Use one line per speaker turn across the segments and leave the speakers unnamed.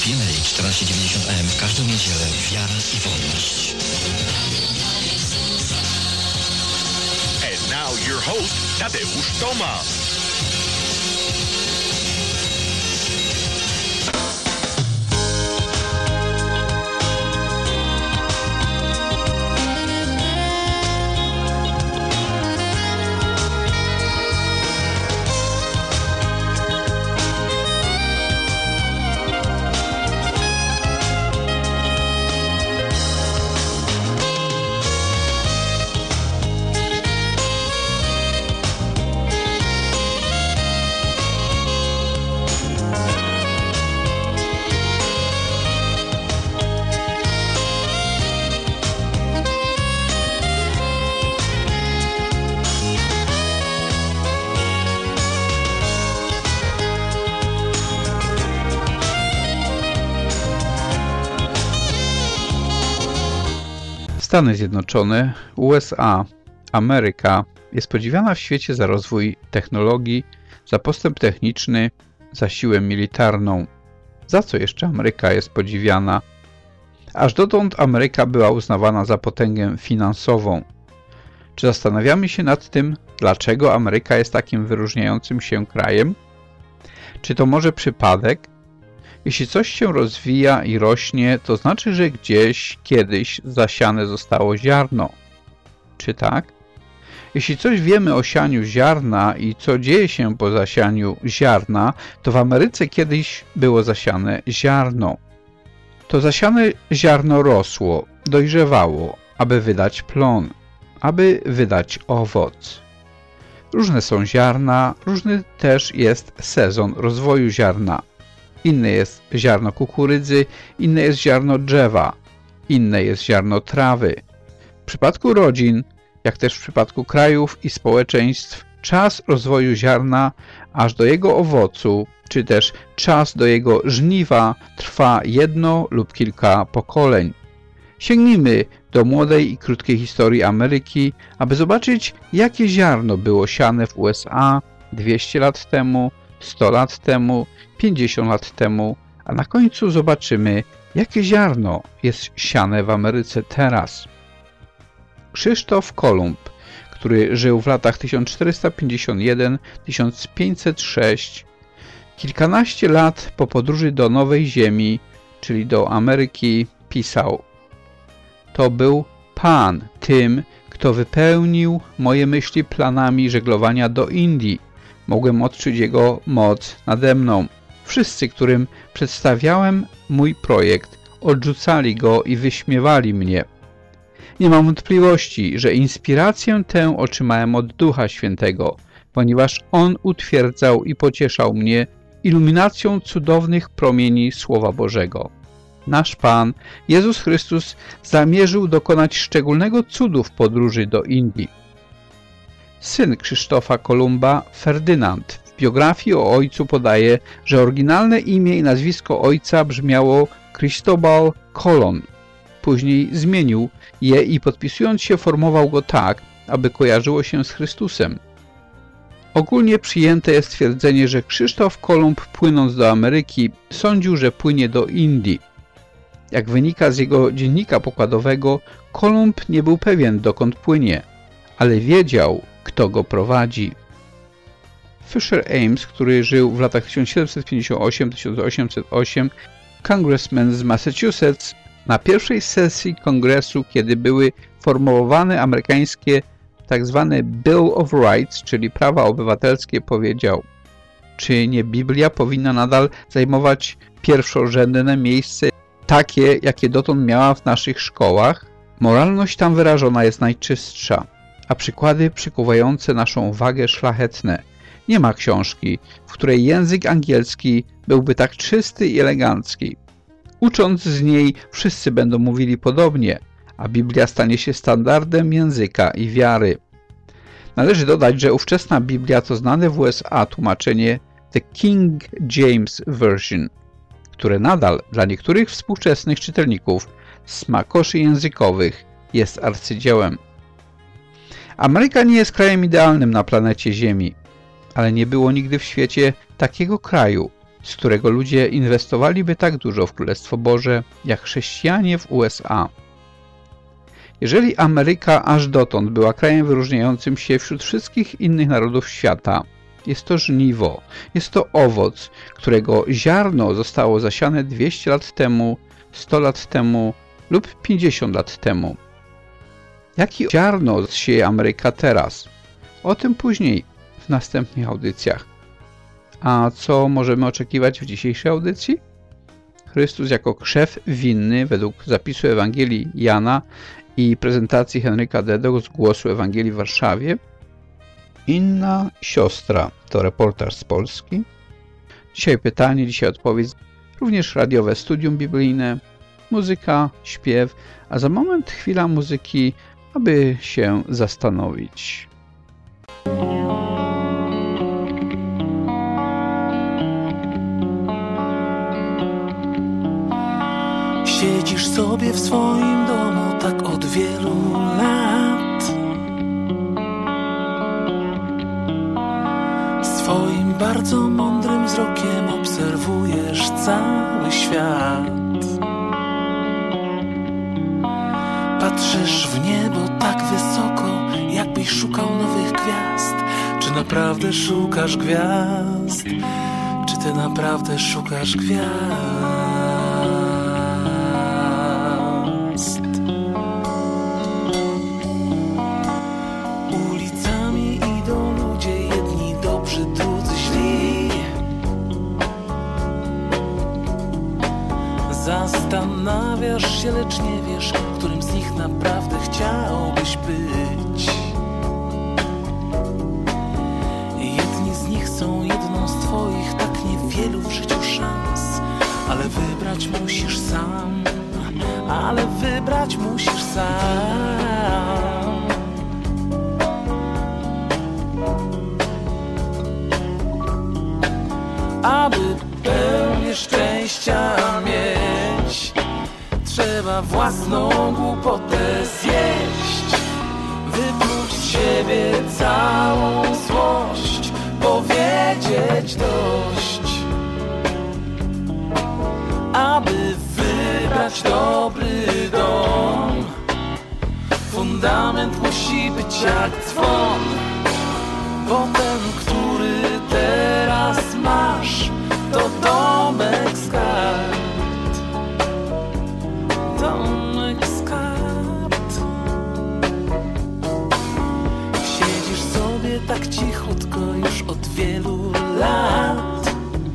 PMA 1490 AM w każdą niedzielę. Wiara i wolność.
And now your host, Tadeusz Tomasz.
Stany Zjednoczone, USA, Ameryka jest podziwiana w świecie za rozwój technologii, za postęp techniczny, za siłę militarną. Za co jeszcze Ameryka jest podziwiana? Aż dotąd Ameryka była uznawana za potęgę finansową. Czy zastanawiamy się nad tym, dlaczego Ameryka jest takim wyróżniającym się krajem? Czy to może przypadek? Jeśli coś się rozwija i rośnie, to znaczy, że gdzieś, kiedyś zasiane zostało ziarno. Czy tak? Jeśli coś wiemy o sianiu ziarna i co dzieje się po zasianiu ziarna, to w Ameryce kiedyś było zasiane ziarno. To zasiane ziarno rosło, dojrzewało, aby wydać plon, aby wydać owoc. Różne są ziarna, różny też jest sezon rozwoju ziarna. Inne jest ziarno kukurydzy, inne jest ziarno drzewa, inne jest ziarno trawy. W przypadku rodzin, jak też w przypadku krajów i społeczeństw, czas rozwoju ziarna aż do jego owocu, czy też czas do jego żniwa trwa jedno lub kilka pokoleń. Sięgnijmy do młodej i krótkiej historii Ameryki, aby zobaczyć, jakie ziarno było siane w USA 200 lat temu, 100 lat temu, 50 lat temu, a na końcu zobaczymy, jakie ziarno jest siane w Ameryce teraz. Krzysztof Kolumb, który żył w latach 1451-1506, kilkanaście lat po podróży do Nowej Ziemi, czyli do Ameryki, pisał: To był Pan tym, kto wypełnił moje myśli planami żeglowania do Indii. Mogłem odczuć Jego moc nade mną. Wszyscy, którym przedstawiałem mój projekt, odrzucali go i wyśmiewali mnie. Nie mam wątpliwości, że inspirację tę otrzymałem od Ducha Świętego, ponieważ On utwierdzał i pocieszał mnie iluminacją cudownych promieni Słowa Bożego. Nasz Pan, Jezus Chrystus, zamierzył dokonać szczególnego cudu w podróży do Indii. Syn Krzysztofa Kolumba, Ferdynand, w biografii o ojcu podaje, że oryginalne imię i nazwisko ojca brzmiało Cristobal Colon. Później zmienił je i podpisując się formował go tak, aby kojarzyło się z Chrystusem. Ogólnie przyjęte jest twierdzenie, że Krzysztof Kolumb, płynąc do Ameryki, sądził, że płynie do Indii. Jak wynika z jego dziennika pokładowego, Kolumb nie był pewien, dokąd płynie, ale wiedział, kto go prowadzi. Fisher Ames, który żył w latach 1758-1808, congressman z Massachusetts, na pierwszej sesji kongresu, kiedy były formułowane amerykańskie tzw. Bill of Rights, czyli prawa obywatelskie, powiedział: czy nie Biblia powinna nadal zajmować pierwszorzędne miejsce, takie, jakie dotąd miała w naszych szkołach? Moralność tam wyrażona jest najczystsza, a przykłady przykuwające naszą uwagę szlachetne. Nie ma książki, w której język angielski byłby tak czysty i elegancki. Ucząc z niej, wszyscy będą mówili podobnie, a Biblia stanie się standardem języka i wiary. Należy dodać, że ówczesna Biblia to znane w USA tłumaczenie The King James Version, które nadal dla niektórych współczesnych czytelników smakoszy językowych jest arcydziełem. Ameryka nie jest krajem idealnym na planecie Ziemi, ale nie było nigdy w świecie takiego kraju, z którego ludzie inwestowaliby tak dużo w Królestwo Boże, jak chrześcijanie w USA. Jeżeli Ameryka aż dotąd była krajem wyróżniającym się wśród wszystkich innych narodów świata, jest to żniwo, jest to owoc, którego ziarno zostało zasiane 200 lat temu, 100 lat temu lub 50 lat temu. Jakie ziarno sieje Ameryka teraz? O tym później w następnych audycjach. A co możemy oczekiwać w dzisiejszej audycji? Chrystus jako krzew winny według zapisu Ewangelii Jana i prezentacji Henryka Dedo z Głosu Ewangelii w Warszawie. Inna siostra to reportaż z Polski. Dzisiaj pytanie, dzisiaj odpowiedź. Również radiowe studium biblijne, muzyka, śpiew, a za moment chwila muzyki, aby się zastanowić.
Siedzisz sobie w swoim domu tak od wielu lat. Swoim bardzo mądrym wzrokiem obserwujesz cały świat. Patrzysz w niebo tak wysoko, jakbyś szukał nowych gwiazd. Czy naprawdę szukasz gwiazd? Czy ty naprawdę szukasz gwiazd? Ulicami idą ludzie, jedni dobrzy, drudzy źli. Zastanawiasz się, lecz nie wiesz, którym z nich naprawdę chciałbyś być. Jedni z nich są jedną z twoich tak niewielu w życiu szans. Ale wybrać musisz sam, ale wybrać musisz sam. Aby pełnię szczęścia mieć, trzeba własną głupotę zjeść, wypluć z siebie całą złość, powiedzieć dość. Aby wybrać dobry dom, fundament musi być jak dzwon, bo ten, który teraz masz, to domek z kart. Domek z kart. Siedzisz sobie tak cichutko już od wielu lat.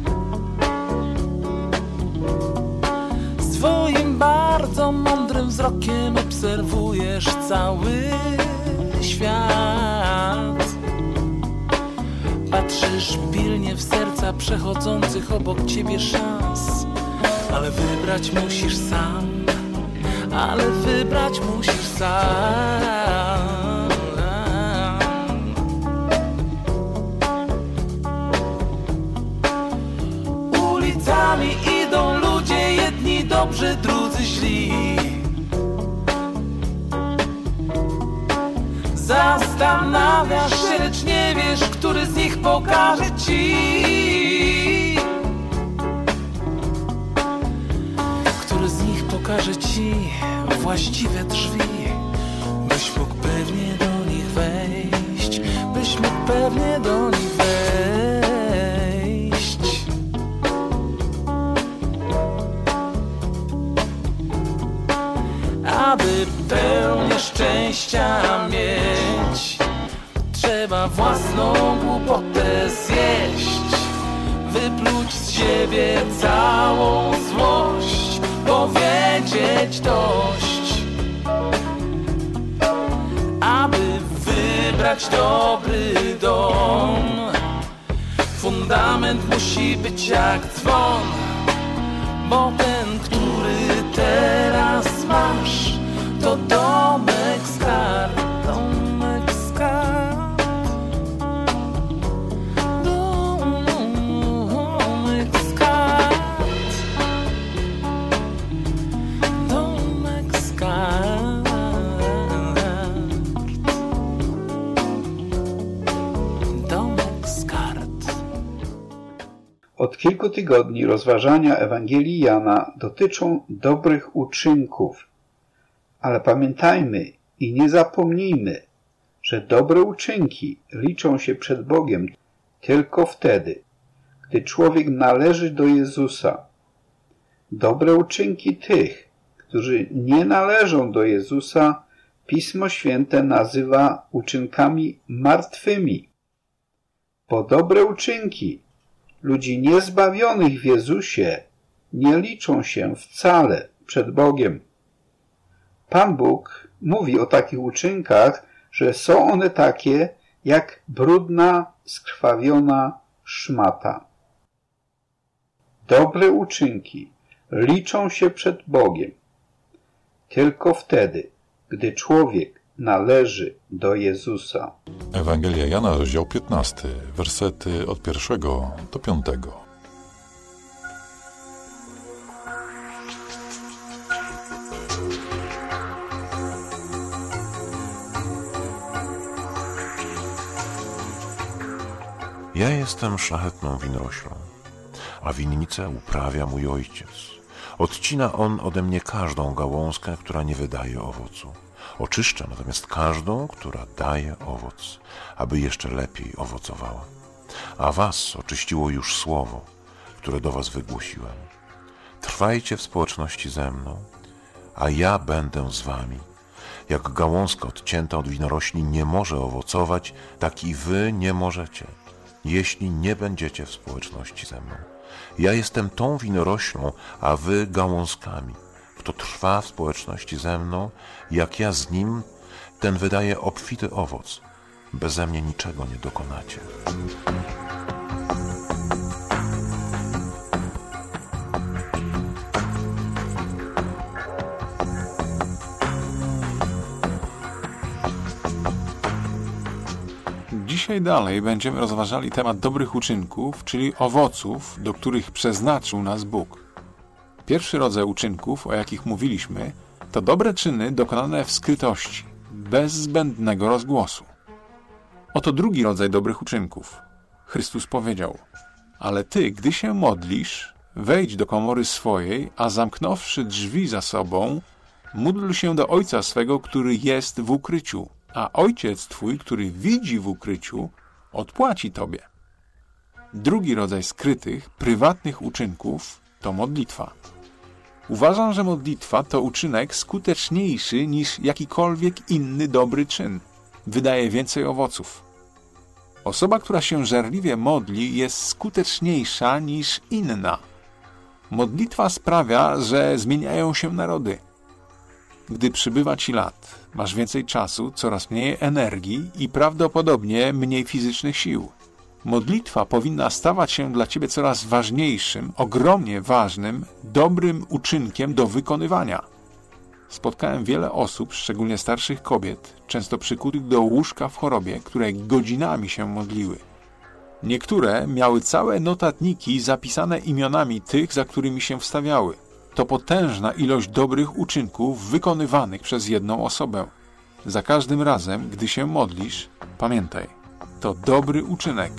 Swoim bardzo mądrym wzrokiem obserwujesz cały świat. Patrzysz pilnie w serca przechodzących obok ciebie szans. Ale wybrać musisz sam, ale wybrać musisz sam. Ulicami idą ludzie, jedni dobrzy, drudzy źli. Zastanawiasz się, lecz nie wiesz, który z nich pokaże ci. Który z nich pokaże ci właściwe drzwi, byś mógł pewnie do nich wejść, byś mógł pewnie do nich wejść. Aby pełnię szczęścia mieć, trzeba własną głupotę zjeść, wypluć z siebie całą złość, powiedzieć dość. Aby wybrać dobry dom, fundament musi być jak dzwon, bo ten, który teraz masz, to domek z kart. Domek z kart. Domek z kart. Domek z kart.
Od
kilku tygodni rozważania Ewangelii Jana dotyczą dobrych uczynków, ale pamiętajmy i nie zapomnijmy, że dobre uczynki liczą się przed Bogiem tylko wtedy, gdy człowiek należy do Jezusa. Dobre uczynki tych, którzy nie należą do Jezusa, Pismo Święte nazywa uczynkami martwymi. Bo dobre uczynki ludzi niezbawionych w Jezusie nie liczą się wcale przed Bogiem. Pan Bóg mówi o takich uczynkach, że są one takie jak brudna, skrwawiona szmata. Dobre uczynki liczą się przed Bogiem tylko wtedy, gdy człowiek należy do Jezusa.
Ewangelia Jana, rozdział 15, wersety od 1 do 5.
Ja jestem szlachetną winoroślą, a winnicę uprawia mój ojciec. Odcina on ode mnie każdą gałązkę, która nie wydaje owocu. Oczyszcza natomiast każdą, która daje owoc, aby jeszcze lepiej owocowała. A was oczyściło już słowo, które do was wygłosiłem. Trwajcie w społeczności ze mną, a ja będę z wami. Jak gałązka odcięta od winorośli nie może owocować, tak i wy nie możecie, jeśli nie będziecie w społeczności ze mną. Ja jestem tą winoroślą, a wy gałązkami. Kto trwa w społeczności ze mną, jak ja z nim, ten wydaje obfity owoc. Beze mnie niczego nie dokonacie.
Dzisiaj dalej będziemy rozważali temat dobrych uczynków, czyli owoców, do których przeznaczył nas Bóg. Pierwszy rodzaj uczynków, o jakich mówiliśmy, to dobre czyny dokonane w skrytości, bez zbędnego rozgłosu. Oto drugi rodzaj dobrych uczynków. Chrystus powiedział: ale ty, gdy się modlisz, wejdź do komory swojej, a zamknąwszy drzwi za sobą, módl się do Ojca swego, który jest w ukryciu, a Ojciec twój, który widzi w ukryciu, odpłaci tobie. Drugi rodzaj skrytych, prywatnych uczynków to modlitwa. Uważam, że modlitwa to uczynek skuteczniejszy niż jakikolwiek inny dobry czyn. Wydaje więcej owoców. Osoba, która się żarliwie modli, jest skuteczniejsza niż inna. Modlitwa sprawia, że zmieniają się narody. Gdy przybywa ci lat, masz więcej czasu, coraz mniej energii i prawdopodobnie mniej fizycznych sił. Modlitwa powinna stawać się dla ciebie coraz ważniejszym, ogromnie ważnym, dobrym uczynkiem do wykonywania. Spotkałem wiele osób, szczególnie starszych kobiet, często przykutych do łóżka w chorobie, które godzinami się modliły. Niektóre miały całe notatniki zapisane imionami tych, za którymi się wstawiały. To potężna ilość dobrych uczynków wykonywanych przez jedną osobę. Za każdym razem, gdy się modlisz, pamiętaj, to dobry uczynek.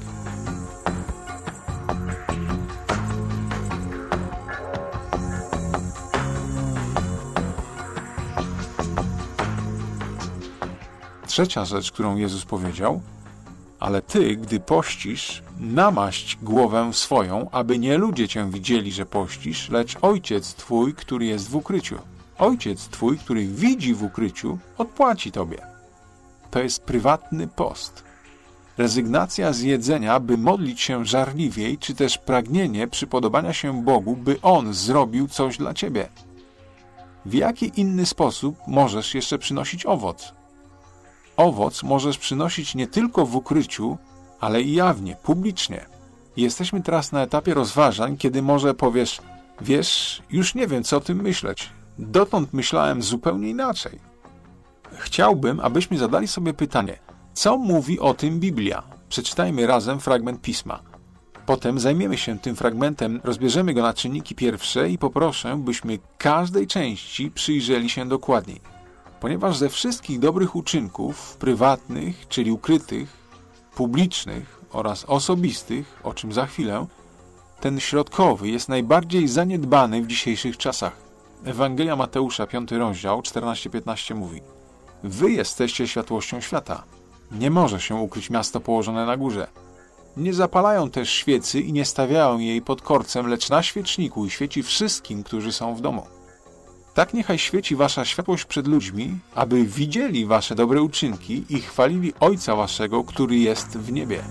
Trzecia rzecz, którą Jezus powiedział: ale ty, gdy pościsz, namaść głowę swoją, aby nie ludzie cię widzieli, że pościsz, lecz Ojciec twój, który jest w ukryciu. Ojciec twój, który widzi w ukryciu, odpłaci tobie. To jest prywatny post. Rezygnacja z jedzenia, by modlić się żarliwiej, czy też pragnienie przypodobania się Bogu, by On zrobił coś dla ciebie. W jaki inny sposób możesz jeszcze przynosić owoc? Owoc możesz przynosić nie tylko w ukryciu, ale i jawnie, publicznie. Jesteśmy teraz na etapie rozważań, kiedy może powiesz: wiesz, już nie wiem, co o tym myśleć. Dotąd myślałem zupełnie inaczej. Chciałbym, abyśmy zadali sobie pytanie: co mówi o tym Biblia? Przeczytajmy razem fragment Pisma. Potem zajmiemy się tym fragmentem, rozbierzemy go na czynniki pierwsze i poproszę, byśmy każdej części przyjrzeli się dokładniej. Ponieważ ze wszystkich dobrych uczynków, prywatnych, czyli ukrytych, publicznych oraz osobistych, o czym za chwilę, ten środkowy, jest najbardziej zaniedbany w dzisiejszych czasach. Ewangelia Mateusza, 5 rozdział, 14-15 mówi: Wy jesteście światłością świata. Nie może się ukryć miasto położone na górze. Nie zapalają też świecy i nie stawiają jej pod korcem, lecz na świeczniku i świeci wszystkim, którzy są w domu. Tak niechaj świeci wasza światłość przed ludźmi, aby widzieli wasze dobre uczynki i chwalili Ojca waszego, który jest w niebie.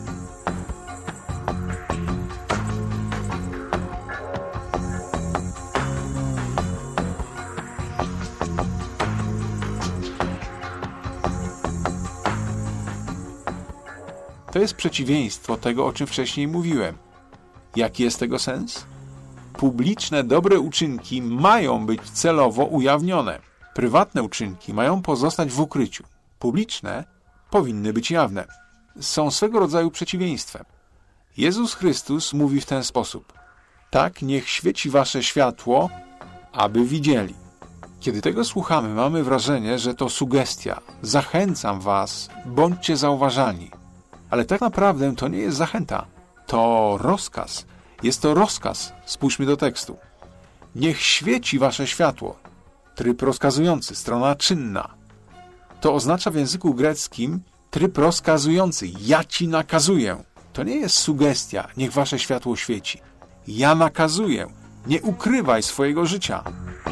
To jest przeciwieństwo tego, o czym wcześniej mówiłem. Jaki jest tego sens? Publiczne dobre uczynki mają być celowo ujawnione. Prywatne uczynki mają pozostać w ukryciu. Publiczne powinny być jawne. Są swego rodzaju przeciwieństwem. Jezus Chrystus mówi w ten sposób: tak niech świeci wasze światło, aby widzieli. Kiedy tego słuchamy, mamy wrażenie, że to sugestia. Zachęcam was, bądźcie zauważalni. Ale tak naprawdę to nie jest zachęta. To rozkaz. Jest to rozkaz. Spójrzmy do tekstu. Niech świeci wasze światło. Tryb rozkazujący, strona czynna. To oznacza w języku greckim tryb rozkazujący. Ja ci nakazuję. To nie jest sugestia. Niech wasze światło świeci. Ja nakazuję. Nie ukrywaj swojego życia.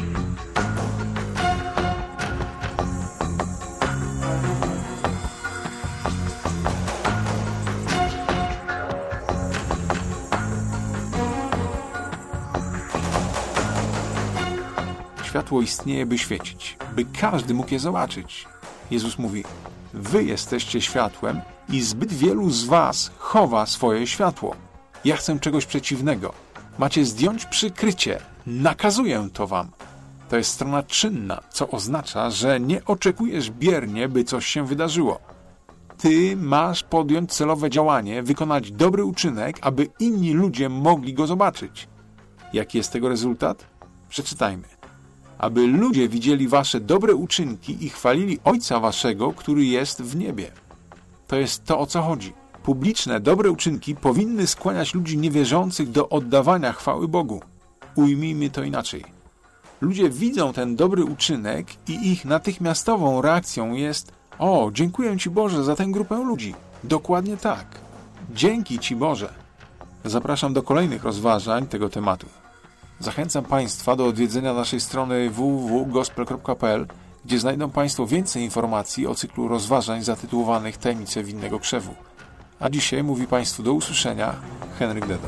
Światło istnieje, by świecić, by każdy mógł je zobaczyć. Jezus mówi: wy jesteście światłem i zbyt wielu z was chowa swoje światło. Ja chcę czegoś przeciwnego. Macie zdjąć przykrycie. Nakazuję to wam. To jest strona czynna, co oznacza, że nie oczekujesz biernie, by coś się wydarzyło. Ty masz podjąć celowe działanie, wykonać dobry uczynek, aby inni ludzie mogli go zobaczyć. Jaki jest tego rezultat? Przeczytajmy. Aby ludzie widzieli wasze dobre uczynki i chwalili Ojca waszego, który jest w niebie. To jest to, o co chodzi. Publiczne, dobre uczynki powinny skłaniać ludzi niewierzących do oddawania chwały Bogu. Ujmijmy to inaczej. Ludzie widzą ten dobry uczynek i ich natychmiastową reakcją jest: o, dziękuję Ci Boże za tę grupę ludzi. Dokładnie tak. Dzięki Ci Boże. Zapraszam do kolejnych rozważań tego tematu. Zachęcam Państwa do odwiedzenia naszej strony www.gospel.pl, gdzie znajdą Państwo więcej informacji o cyklu rozważań zatytułowanych Tajemnice winnego krzewu. A dzisiaj mówi Państwu do usłyszenia Henryk Dedo.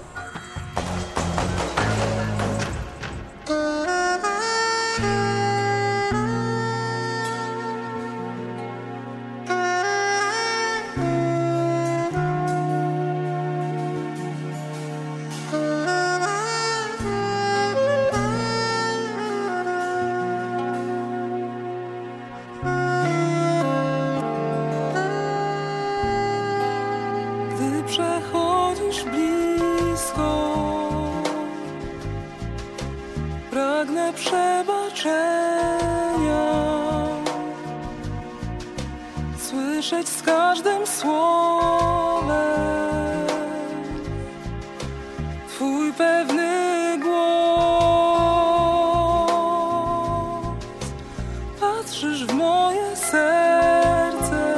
Przechodzisz blisko, pragnę przebaczenia, słyszeć z każdym słowem Twój pewny głos. Patrzysz w moje serce,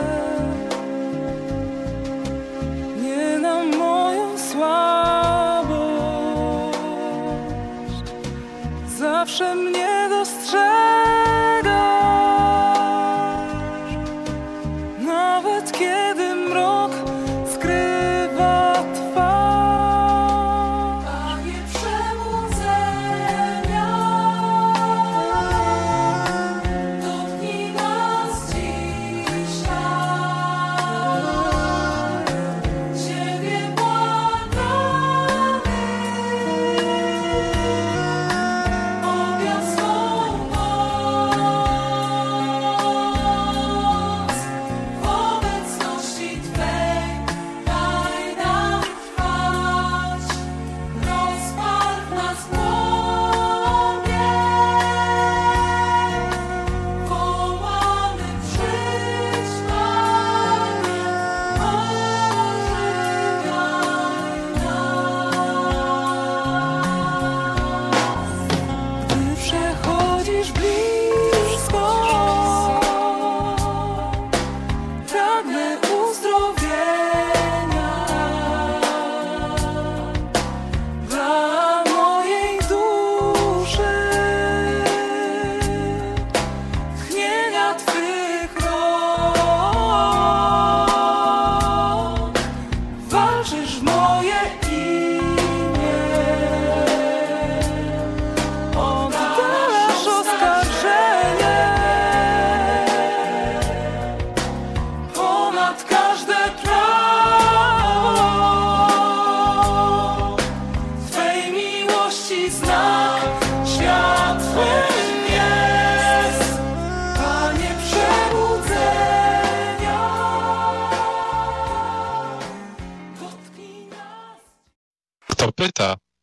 zawsze mnie dostrzegasz, nawet kiedy mrok skrywa twarz. Panie przebudzenia, dotknij nas dziś.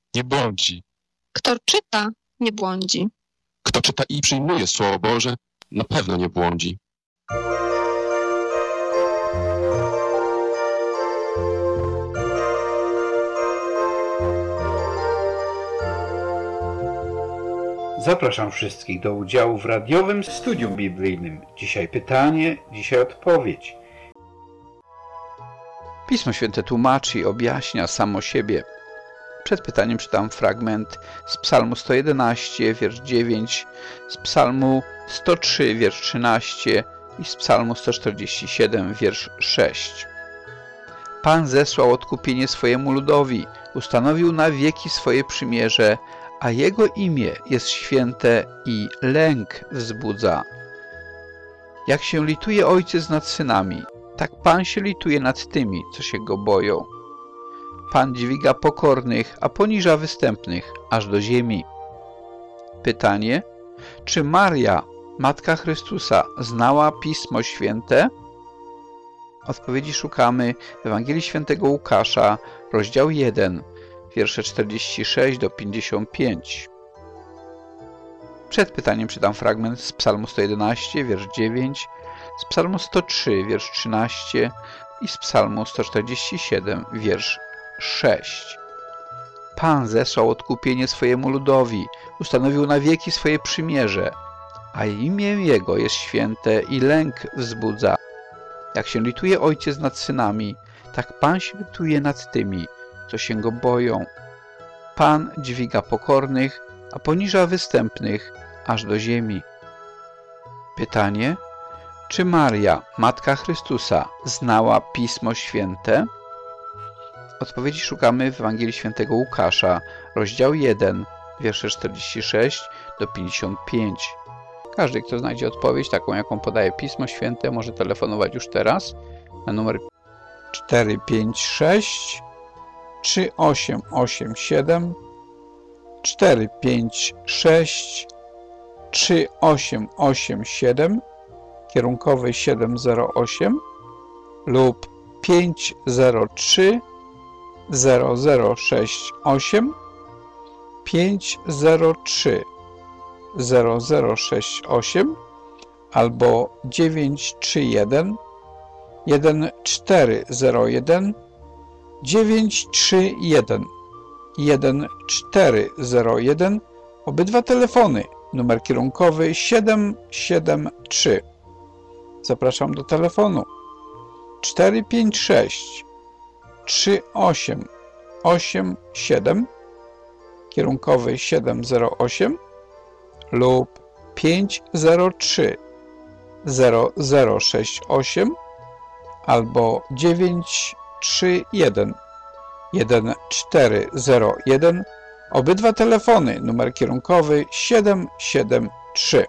nie błądzi.
Kto czyta, nie błądzi.
Kto czyta i przyjmuje Słowo Boże, na pewno nie błądzi.
Zapraszam wszystkich do udziału w radiowym studium biblijnym. Dzisiaj pytanie, dzisiaj odpowiedź. Pismo Święte tłumaczy i objaśnia samo siebie. Przed pytaniem czytam fragment z Psalmu 111, wiersz 9, z Psalmu 103, wiersz 13 i z Psalmu 147, wiersz 6. Pan zesłał odkupienie swojemu ludowi, ustanowił na wieki swoje przymierze, a Jego imię jest święte i lęk wzbudza. Jak się lituje ojciec nad synami, tak Pan się lituje nad tymi, co się Go boją. Pan dźwiga pokornych, a poniża występnych, aż do ziemi. Pytanie: czy Maria, Matka Chrystusa, znała Pismo Święte? Odpowiedzi szukamy w Ewangelii Świętego Łukasza, rozdział 1, wiersze 46 do 55. Przed pytaniem czytam fragment z Psalmu 111, wiersz 9, z Psalmu 103, wiersz 13 i z Psalmu 147, wiersz 6. Pan zesłał odkupienie swojemu ludowi, ustanowił na wieki swoje przymierze, a imię Jego jest święte i lęk wzbudza. Jak się lituje ojciec nad synami, tak Pan się lituje nad tymi, co się Go boją. Pan dźwiga pokornych, a poniża występnych, aż do ziemi. Pytanie: czy Maria, Matka Chrystusa, znała Pismo Święte? Odpowiedzi szukamy w Ewangelii Świętego Łukasza, rozdział 1, wiersze 46 do 55. Każdy, kto znajdzie odpowiedź, taką jaką podaje Pismo Święte, może telefonować już teraz na numer 456 3887 456 3887, kierunkowy 708 lub 503 0068 503 0068 albo 931 1401 931 1401. Obydwa telefony, numer kierunkowy 773. Zapraszam do telefonu 456 3887, kierunkowy 708 lub 503 0068 albo 931 1401. Obydwa telefony, numer kierunkowy 773.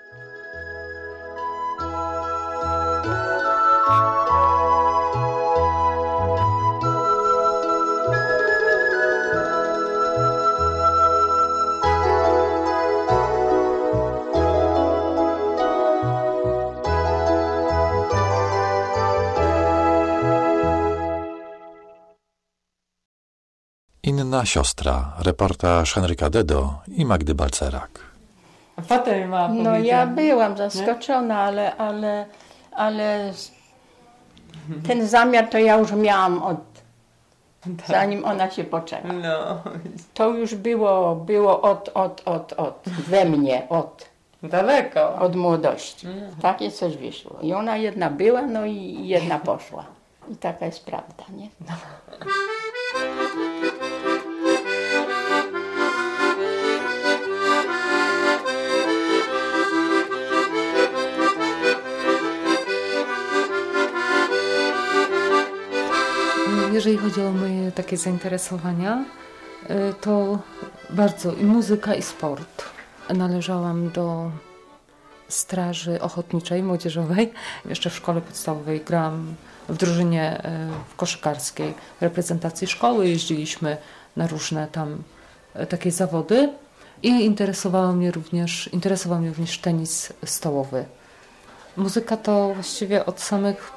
Inna siostra. Reportaż Henryka Dedo i Magdy Balcerak.
A potem ma powiedzieć,
no ja byłam zaskoczona, ale ten zamiar to ja już miałam zanim ona się poczęła.
No.
To już było we mnie,
daleko.
Od młodości. Takie coś wyszło. I ona jedna była, no i jedna poszła. I taka jest prawda, nie?
Jeżeli chodzi o moje takie zainteresowania, to bardzo i muzyka, i sport. Należałam do straży ochotniczej, młodzieżowej. Jeszcze w szkole podstawowej grałam w drużynie koszykarskiej reprezentacji szkoły. Jeździliśmy na różne tam takie zawody i interesował mnie również tenis stołowy. Muzyka to właściwie od samych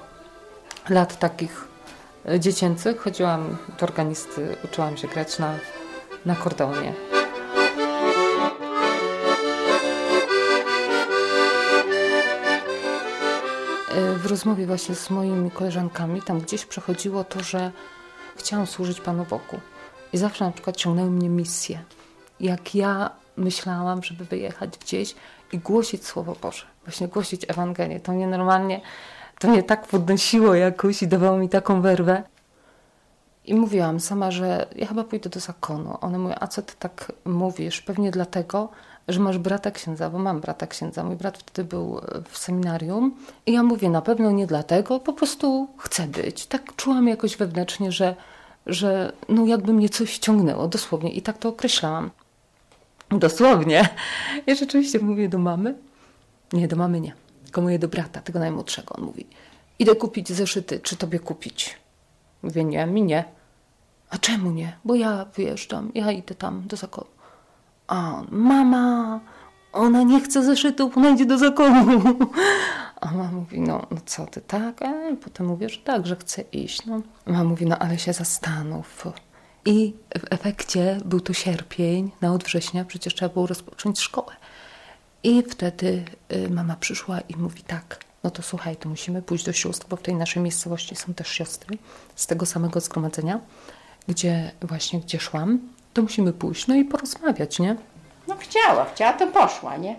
lat takich dziecięcych. Chodziłam do organisty, uczyłam się grać na na akordeonie. W rozmowie właśnie z moimi koleżankami tam gdzieś przechodziło to, że chciałam służyć Panu Bogu. I zawsze na przykład ciągnęły mnie misje. Jak ja myślałam, żeby wyjechać gdzieś i głosić Słowo Boże, właśnie głosić Ewangelię, to mnie normalnie, to mnie tak podnosiło jakoś i dawało mi taką werwę. I mówiłam sama, że ja chyba pójdę do zakonu. One mówią, a co ty tak mówisz? Pewnie dlatego, że masz brata księdza, bo mam brata księdza. Mój brat wtedy był w seminarium i ja mówię, na pewno nie dlatego, po prostu chcę być. Tak czułam jakoś wewnętrznie, że no jakby mnie coś ciągnęło, dosłownie. I tak to określałam. Dosłownie. Ja rzeczywiście mówię do mamy. Nie, do mamy nie. Tylko mówię do brata, tego najmłodszego. On mówi, idę kupić zeszyty, czy tobie kupić? Mówię, nie, mi nie. A czemu nie? Bo ja wyjeżdżam, ja idę tam do zakonu. A on, mama, ona nie chce zeszytów, ona idzie do zakonu. A mama mówi, no co ty, tak? A potem mówię, że tak, że chcę iść. No. Mama mówi, no ale się zastanów. I w efekcie był to sierpień, na od września przecież trzeba było rozpocząć szkołę. I wtedy mama przyszła i mówi tak, no to słuchaj, to musimy pójść do sióstr, bo w tej naszej miejscowości są też siostry z tego samego zgromadzenia, gdzie szłam, to musimy pójść, no i porozmawiać, nie?
No chciała, to poszła, nie?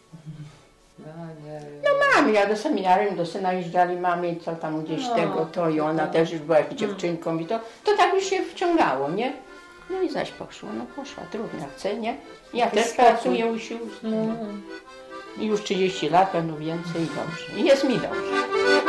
No mamy, ja do seminarium, do syna jeździali mamy, co tam gdzieś tego, to i ona też już była jak dziewczynką i to tak już się wciągało, nie? No i zaś poszła, trudno, chce, nie? Ja też pracuję u sióstr. I już 30 lat, będą więcej i dobrze. I jest mi dobrze.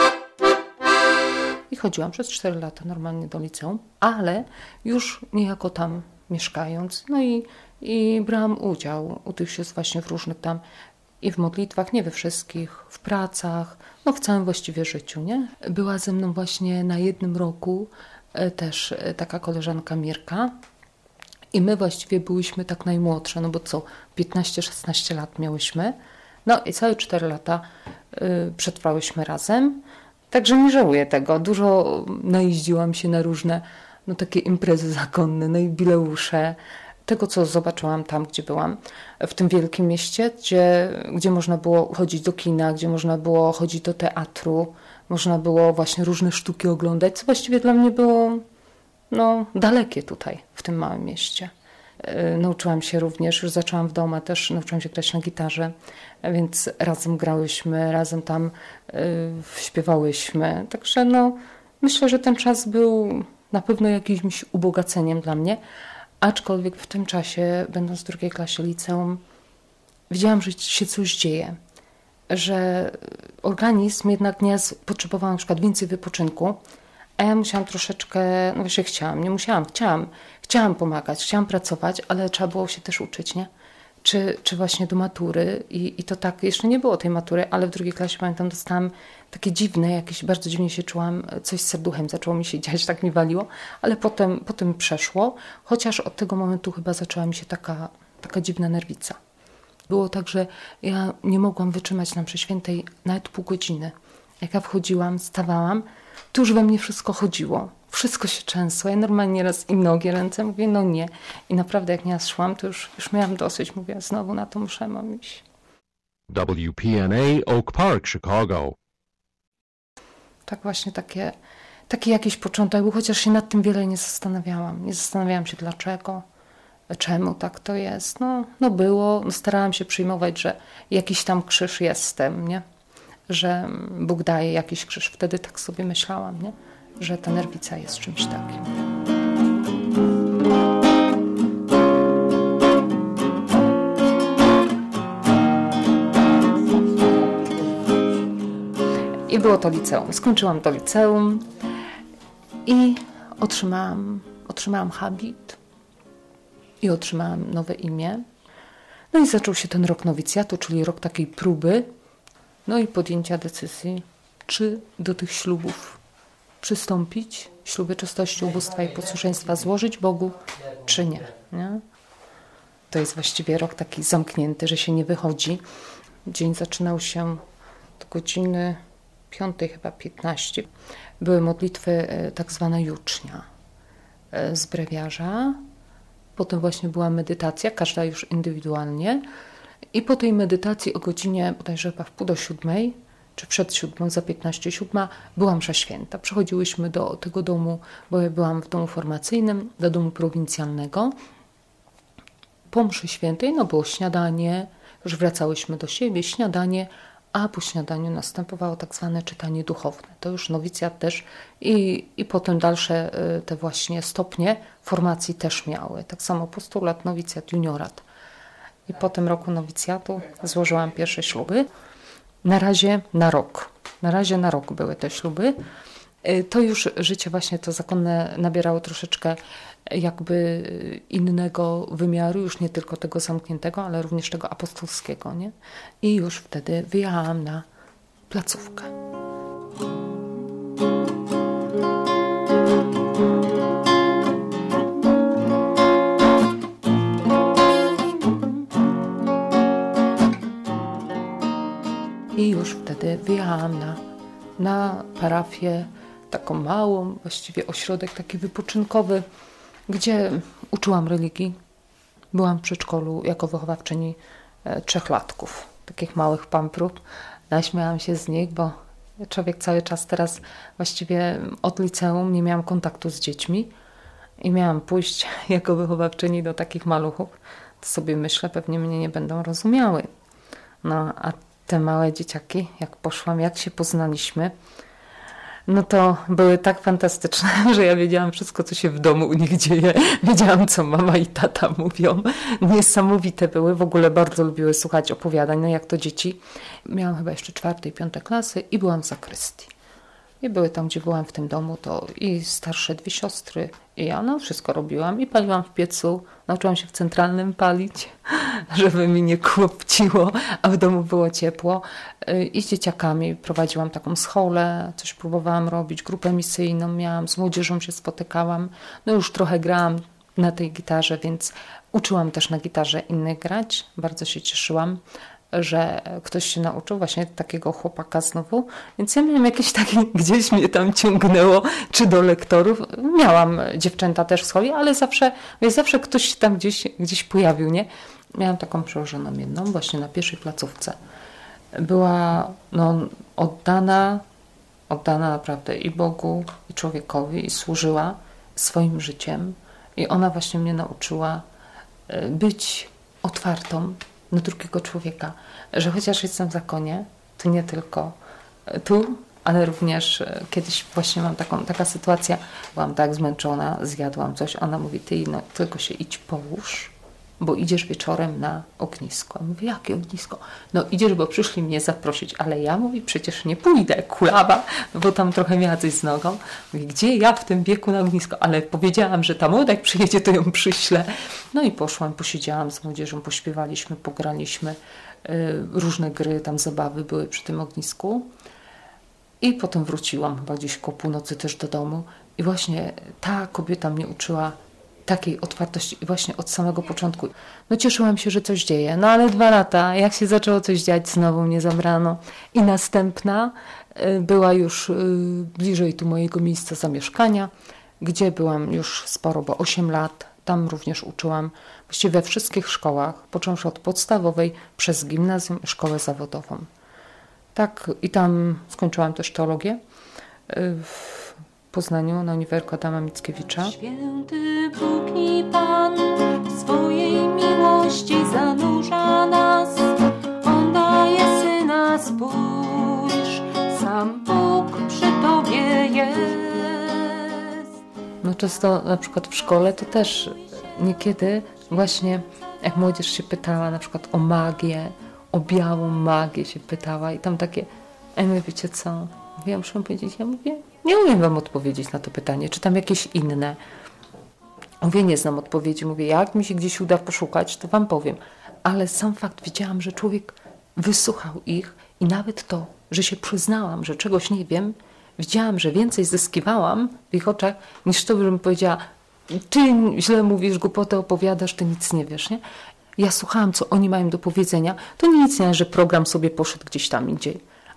I chodziłam przez 4 lata normalnie do liceum, ale już niejako tam mieszkając, no i brałam udział u tych sióstr właśnie w różnych tam i w modlitwach, nie we wszystkich, w pracach, no w całym właściwie życiu, nie? Była ze mną właśnie na jednym roku też taka koleżanka Mirka i my właściwie byłyśmy tak najmłodsze, no bo co, 15-16 lat miałyśmy, no i całe 4 lata przetrwałyśmy razem, także nie żałuję tego, dużo najeździłam się na różne no takie imprezy zakonne, no i jubileusze, tego co zobaczyłam tam, gdzie byłam, w tym wielkim mieście, gdzie można było chodzić do kina, gdzie można było chodzić do teatru, można było właśnie różne sztuki oglądać, co właściwie dla mnie było no, dalekie tutaj, w tym małym mieście. Nauczyłam się również, już zaczęłam w domu, też nauczyłam się grać na gitarze, więc razem grałyśmy, razem tam śpiewałyśmy, także no, myślę, że ten czas był na pewno jakimś ubogaceniem dla mnie, aczkolwiek w tym czasie, będąc w 2. klasie liceum, widziałam, że się coś dzieje, że organizm jednak potrzebował na przykład więcej wypoczynku, a ja musiałam troszeczkę, no właśnie chciałam pomagać, chciałam pracować, ale trzeba było się też uczyć, nie? Czy właśnie do matury i to tak, jeszcze nie było tej matury, ale w 2. klasie pamiętam, dostałam takie dziwne, jakieś bardzo dziwnie się czułam, coś z serduchem zaczęło mi się dziać, tak mi waliło, ale potem przeszło, chociaż od tego momentu chyba zaczęła mi się taka dziwna nerwica. Było tak, że ja nie mogłam wytrzymać na mszy świętej nawet pół godziny. Jak ja wchodziłam, stawałam, to już we mnie wszystko chodziło. Wszystko się trzęsło. Ja normalnie raz i nogi, ręce, mówię, no nie. I naprawdę jak nieraz szłam, to już miałam dosyć. Mówię, znowu na to mam iść.
WPNA Oak Park, Chicago.
Tak właśnie taki jakiś początek był, chociaż się nad tym wiele nie zastanawiałam. Nie zastanawiałam się dlaczego, czemu tak to jest. No było, starałam się przyjmować, że jakiś tam krzyż jestem, nie? Że Bóg daje jakiś krzyż. Wtedy tak sobie myślałam, nie? Że ta nerwica jest czymś takim. I było to liceum. Skończyłam to liceum i otrzymałam habit i otrzymałam nowe imię. No i zaczął się ten rok nowicjatu, czyli rok takiej próby, no i podjęcia decyzji, czy do tych ślubów przystąpić, śluby czystości, ubóstwa i posłuszeństwa złożyć Bogu, czy nie. To jest właściwie rok taki zamknięty, że się nie wychodzi. Dzień zaczynał się do godziny 5, chyba 15. Były modlitwy tak zwane jucznia z brewiarza. potem właśnie była medytacja, każda już indywidualnie. I po tej medytacji o godzinie bodajże chyba w 6:30, czy przed 7, za 15:07 była msza święta. Przychodziłyśmy do tego domu, bo ja byłam w domu formacyjnym, do domu prowincjalnego. Po mszy świętej było śniadanie, już wracałyśmy do siebie, śniadanie, a po śniadaniu następowało tak zwane czytanie duchowne. To już nowicjat też i potem dalsze te właśnie stopnie formacji też miały. Tak samo postulat, nowicjat, juniorat. I po tym roku nowicjatu złożyłam pierwsze śluby. Na razie na rok były te śluby. To już życie właśnie to zakonne nabierało troszeczkę jakby innego wymiaru, już nie tylko tego zamkniętego, ale również tego apostolskiego, nie? I już wtedy wyjechałam na placówkę. I już wtedy wyjechałam na parafię, taką małą, właściwie ośrodek taki wypoczynkowy, gdzie uczyłam religii. Byłam w przedszkolu jako wychowawczyni 3-latków, takich małych pamprów. Naśmiałam się z nich, bo człowiek cały czas teraz właściwie od liceum nie miałam kontaktu z dziećmi i miałam pójść jako wychowawczyni do takich maluchów. To sobie myślę, pewnie mnie nie będą rozumiały. A te małe dzieciaki, jak poszłam, jak się poznaliśmy, to były tak fantastyczne, że ja wiedziałam wszystko, co się w domu u nich dzieje. Wiedziałam, co mama i tata mówią. Niesamowite były. W ogóle bardzo lubiły słuchać opowiadań. Jak to dzieci. Miałam chyba jeszcze 4. i 5. klasy i byłam w zakrystii. I były tam, gdzie byłam w tym domu, to i starsze 2 siostry i ja, wszystko robiłam i paliłam w piecu. Nauczyłam się w centralnym palić, żeby mi nie kłopciło, a w domu było ciepło. I z dzieciakami prowadziłam taką scholę, coś próbowałam robić, grupę misyjną miałam, z młodzieżą się spotykałam. Już trochę grałam na tej gitarze, więc uczyłam też na gitarze innych grać. Bardzo się cieszyłam, że ktoś się nauczył właśnie takiego chłopaka znowu, więc ja miałam jakieś takie, gdzieś mnie tam ciągnęło, czy do lektorów. Miałam dziewczęta też w scholi, ale zawsze ktoś się tam gdzieś pojawił, nie? Miałam taką przełożoną jedną właśnie na pierwszej placówce. Była oddana naprawdę i Bogu, i człowiekowi, i służyła swoim życiem. I ona właśnie mnie nauczyła być otwartą na drugiego człowieka, że chociaż jestem w zakonie, to nie tylko tu, ale również kiedyś właśnie mam taka sytuacja, byłam tak zmęczona, zjadłam coś, ona mówi, ty tylko się idź połóż, bo idziesz wieczorem na ognisko. Ja mówię, jakie ognisko? Idziesz, bo przyszli mnie zaprosić, ale ja mówię, przecież nie pójdę, kulawa, bo tam trochę miała coś z nogą. Mówi, gdzie ja w tym wieku na ognisko? Ale powiedziałam, że ta młoda jak przyjedzie, to ją przyślę. I poszłam, posiedziałam z młodzieżą, pośpiewaliśmy, pograliśmy, różne gry, tam zabawy były przy tym ognisku. I potem wróciłam chyba gdzieś koło północy też do domu i właśnie ta kobieta mnie uczyła takiej otwartości i właśnie od samego początku. Cieszyłam się, że coś dzieje. Ale 2 lata, jak się zaczęło coś dziać, znowu mnie zabrano. I następna była już bliżej tu mojego miejsca zamieszkania, gdzie byłam już sporo, bo 8 lat. Tam również uczyłam właściwie we wszystkich szkołach, począwszy od podstawowej, przez gimnazjum i szkołę zawodową. Tak, i tam skończyłam też teologię w Poznaniu na Uniwersytecie Adama Mickiewicza.
Święty Bóg i Pan swojej miłości zanurza nas. On daje Syna, spójrz, sam Bóg przy Tobie jest.
Często na przykład w szkole to też niekiedy właśnie jak młodzież się pytała na przykład o magię, o białą magię się pytała i tam takie, wiecie co, ja muszę powiedzieć, nie umiem wam odpowiedzieć na to pytanie, czy tam jakieś inne. Mówię, nie znam odpowiedzi, mówię, jak mi się gdzieś uda poszukać, to wam powiem. Ale sam fakt, widziałam, że człowiek wysłuchał ich i nawet to, że się przyznałam, że czegoś nie wiem, widziałam, że więcej zyskiwałam w ich oczach, niż to, bym powiedziała, ty źle mówisz, głupotę opowiadasz, ty nic nie wiesz, nie? Ja słuchałam, co oni mają do powiedzenia, to nic nie, że program sobie poszedł gdzieś tam indziej.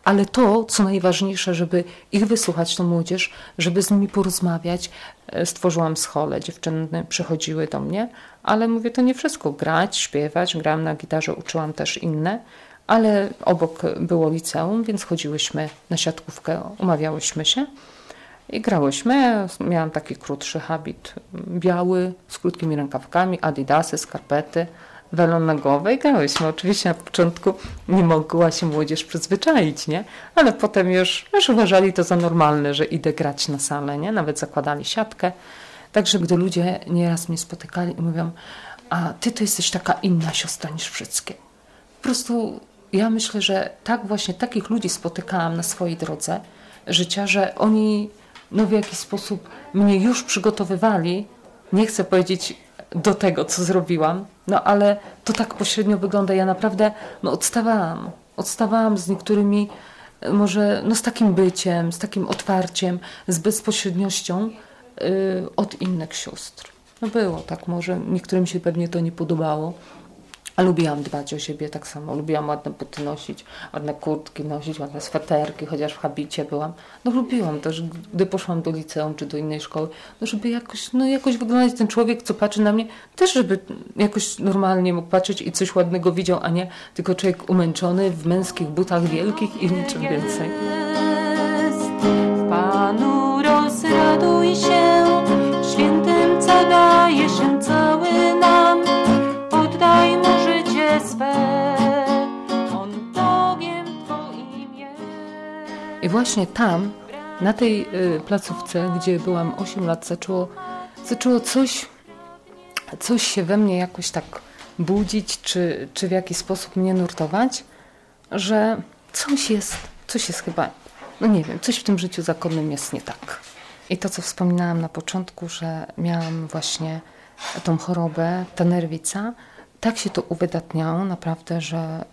ale to, co najważniejsze, żeby ich wysłuchać, tą młodzież, żeby z nimi porozmawiać. Stworzyłam scholę, dziewczyny przychodziły do mnie, ale mówię, to nie wszystko. Grać, śpiewać, grałam na gitarze, uczyłam też inne, ale obok było liceum, więc chodziłyśmy na siatkówkę, umawiałyśmy się i grałyśmy. Miałam taki krótszy habit biały, z krótkimi rękawkami, adidasy, skarpety, welon nogowe i grałyśmy. Oczywiście na początku nie mogła się młodzież przyzwyczaić, nie? Ale potem już uważali to za normalne, że idę grać na salę, nie? Nawet zakładali siatkę. Także gdy ludzie nieraz mnie spotykali i mówią, a ty to jesteś taka inna siostra niż wszystkie. Po prostu ja myślę, że tak właśnie takich ludzi spotykałam na swojej drodze życia, że oni w jakiś sposób mnie już przygotowywali, nie chcę powiedzieć do tego, co zrobiłam, ale to tak pośrednio wygląda. Ja naprawdę odstawałam z niektórymi, może z takim byciem, z takim otwarciem, z bezpośredniością od innych sióstr. Było tak, może niektórym się pewnie to nie podobało, a lubiłam dbać o siebie tak samo. Lubiłam ładne buty nosić, ładne kurtki nosić, ładne sweterki, chociaż w habicie byłam. Lubiłam też, gdy poszłam do liceum czy do innej szkoły, żeby jakoś wyglądać ten człowiek, co patrzy na mnie, też żeby jakoś normalnie mógł patrzeć i coś ładnego widział, a nie tylko człowiek umęczony w męskich butach wielkich i niczym więcej.
W Panu rozraduj się, świętym, co daje się cały nam. Oddaj mu życie swe, on Bogiem Twoim jest.
I właśnie tam, na tej placówce, gdzie byłam 8 lat, zaczęło coś się we mnie jakoś tak budzić, czy w jakiś sposób mnie nurtować, że coś jest chyba, nie wiem, coś w tym życiu zakonnym jest nie tak. I to, co wspominałam na początku, że miałam właśnie tą chorobę, ta nerwica, tak się to uwydatniało naprawdę, że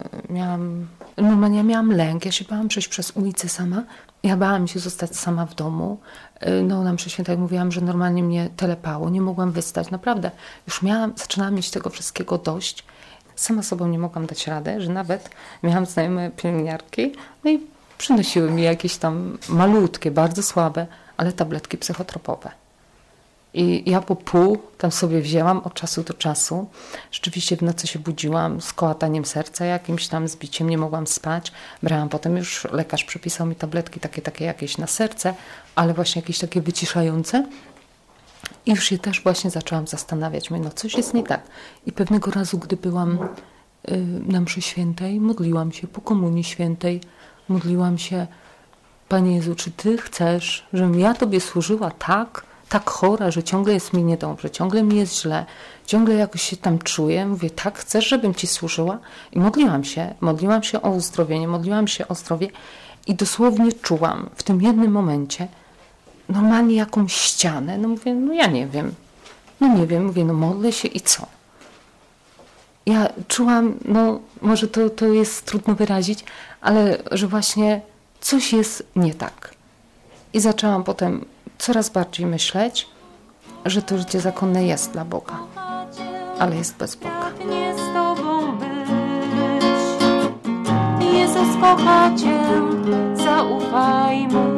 miałam lęk, ja się bałam przejść przez ulicę sama, ja bałam się zostać sama w domu. Na mszy świętej mówiłam, że normalnie mnie telepało, nie mogłam wystać, naprawdę. Już zaczynałam mieć tego wszystkiego dość. Sama sobą nie mogłam dać rady, że nawet miałam znajome pielęgniarki, i przynosiły mi jakieś tam malutkie, bardzo słabe, ale tabletki psychotropowe. I ja po pół tam sobie wzięłam od czasu do czasu. Rzeczywiście w nocy się budziłam z kołataniem serca, jakimś tam zbiciem, nie mogłam spać. Brałam potem już, lekarz przepisał mi tabletki takie jakieś na serce, ale właśnie jakieś takie wyciszające. I już je też właśnie zaczęłam zastanawiać. Coś jest nie tak. I pewnego razu, gdy byłam na mszy świętej, modliłam się po komunii świętej, modliłam się, Panie Jezu, czy Ty chcesz, żebym ja Tobie służyła tak chora, że ciągle jest mi niedobrze, ciągle mi jest źle, ciągle jakoś się tam czuję. Mówię, tak, chcesz, żebym Ci służyła? I modliłam się o uzdrowienie, modliłam się o zdrowie i dosłownie czułam w tym jednym momencie normalnie jakąś ścianę. Mówię, ja nie wiem. Nie wiem, mówię, modlę się i co? Ja czułam, może to jest trudno wyrazić, ale że właśnie coś jest nie tak. I zaczęłam potem coraz bardziej myśleć, że to życie zakonne jest dla Boga, ale jest bez Boga.
Nie z Tobą być. Jezus kocha Cię, zaufaj Mu.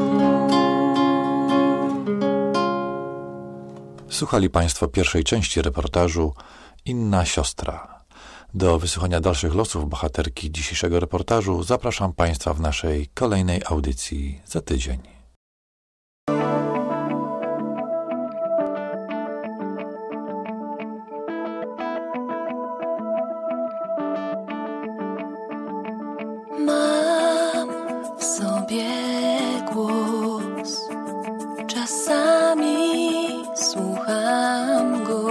Słuchali Państwo pierwszej części reportażu Inna siostra. Do wysłuchania dalszych losów bohaterki dzisiejszego reportażu zapraszam Państwa w naszej kolejnej audycji za tydzień.
Mam w sobie głos, czasami słucham go,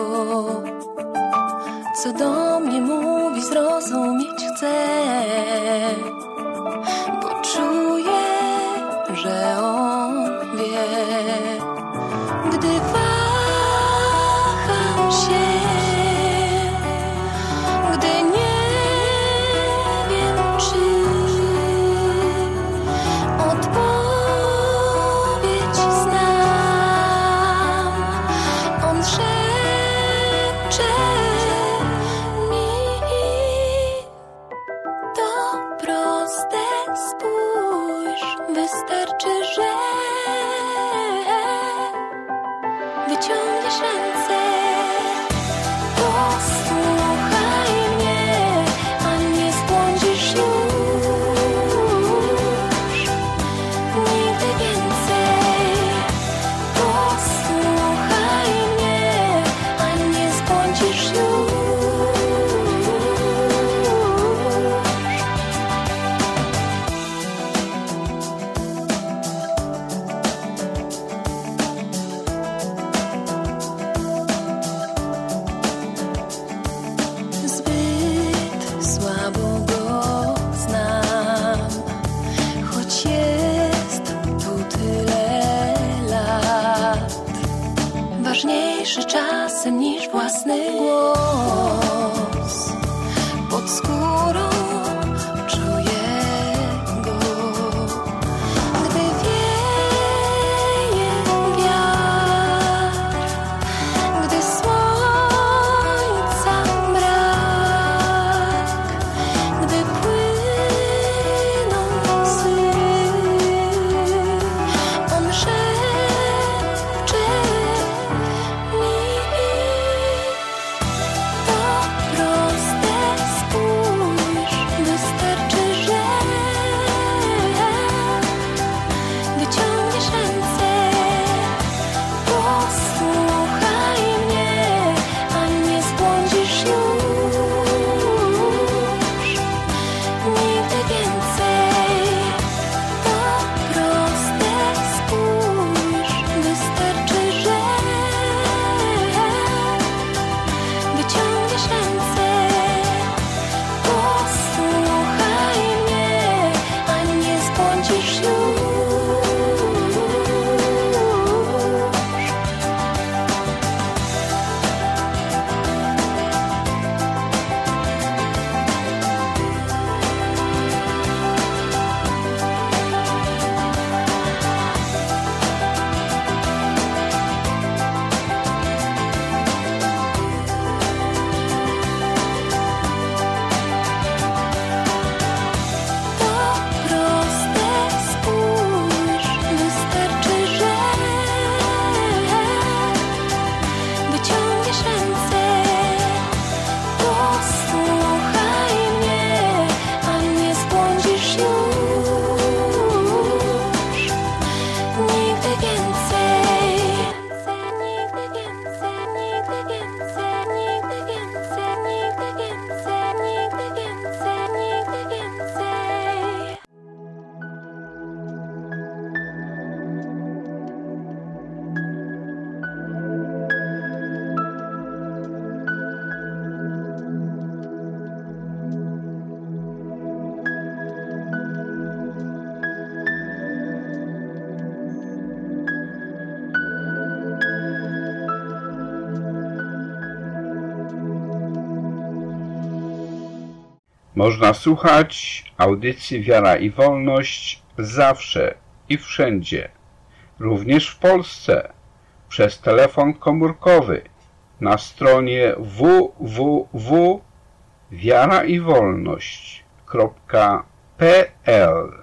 co do mnie mówi, zrozumieć chcę, bo czuję, że on wie. Gdy waham się, gdy nie wiem, czy odpowiedź znam, on szepcze mi, wystarczy, że wyciągniesz ręce. Posłuchaj mnie, a nie zbłądzisz już nigdy więcej. Posłuchaj mnie, a nie zbłądzisz już. Ważniejszy czasem niż własny głos. Pod skórą czuję go, gdy wieje wiatr, gdy słońca brak, gdy płyną łzy. On szepcze
Można słuchać audycji Wiara i Wolność zawsze i wszędzie, również w Polsce, przez telefon komórkowy na stronie www.wiaraiwolność.pl.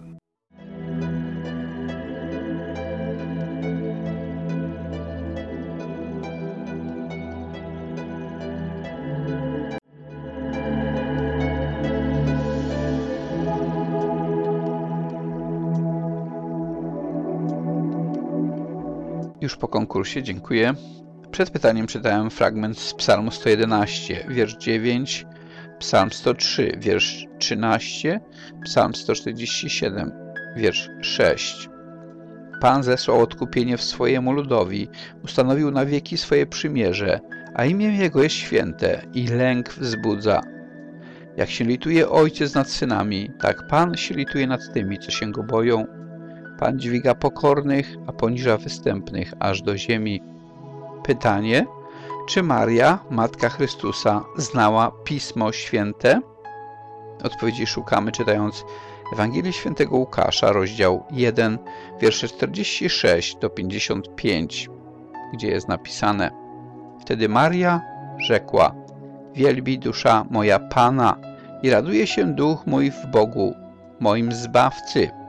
Już po konkursie, dziękuję. Przed pytaniem czytałem fragment z Psalmu 111, wiersz 9, Psalm 103, wiersz 13, Psalm 147, wiersz 6. Pan zesłał odkupienie w swojemu ludowi, ustanowił na wieki swoje przymierze, a imię Jego jest święte i lęk wzbudza. Jak się lituje ojciec nad synami, tak Pan się lituje nad tymi, co się Go boją. Pan dźwiga pokornych, a poniża występnych aż do ziemi. Pytanie, czy Maria, Matka Chrystusa, znała Pismo Święte? Odpowiedzi szukamy czytając Ewangelię Świętego Łukasza, rozdział 1, wiersze 46 do 55, gdzie jest napisane: Wtedy Maria rzekła: Wielbi dusza moja Pana i raduje się duch mój w Bogu, moim Zbawcy,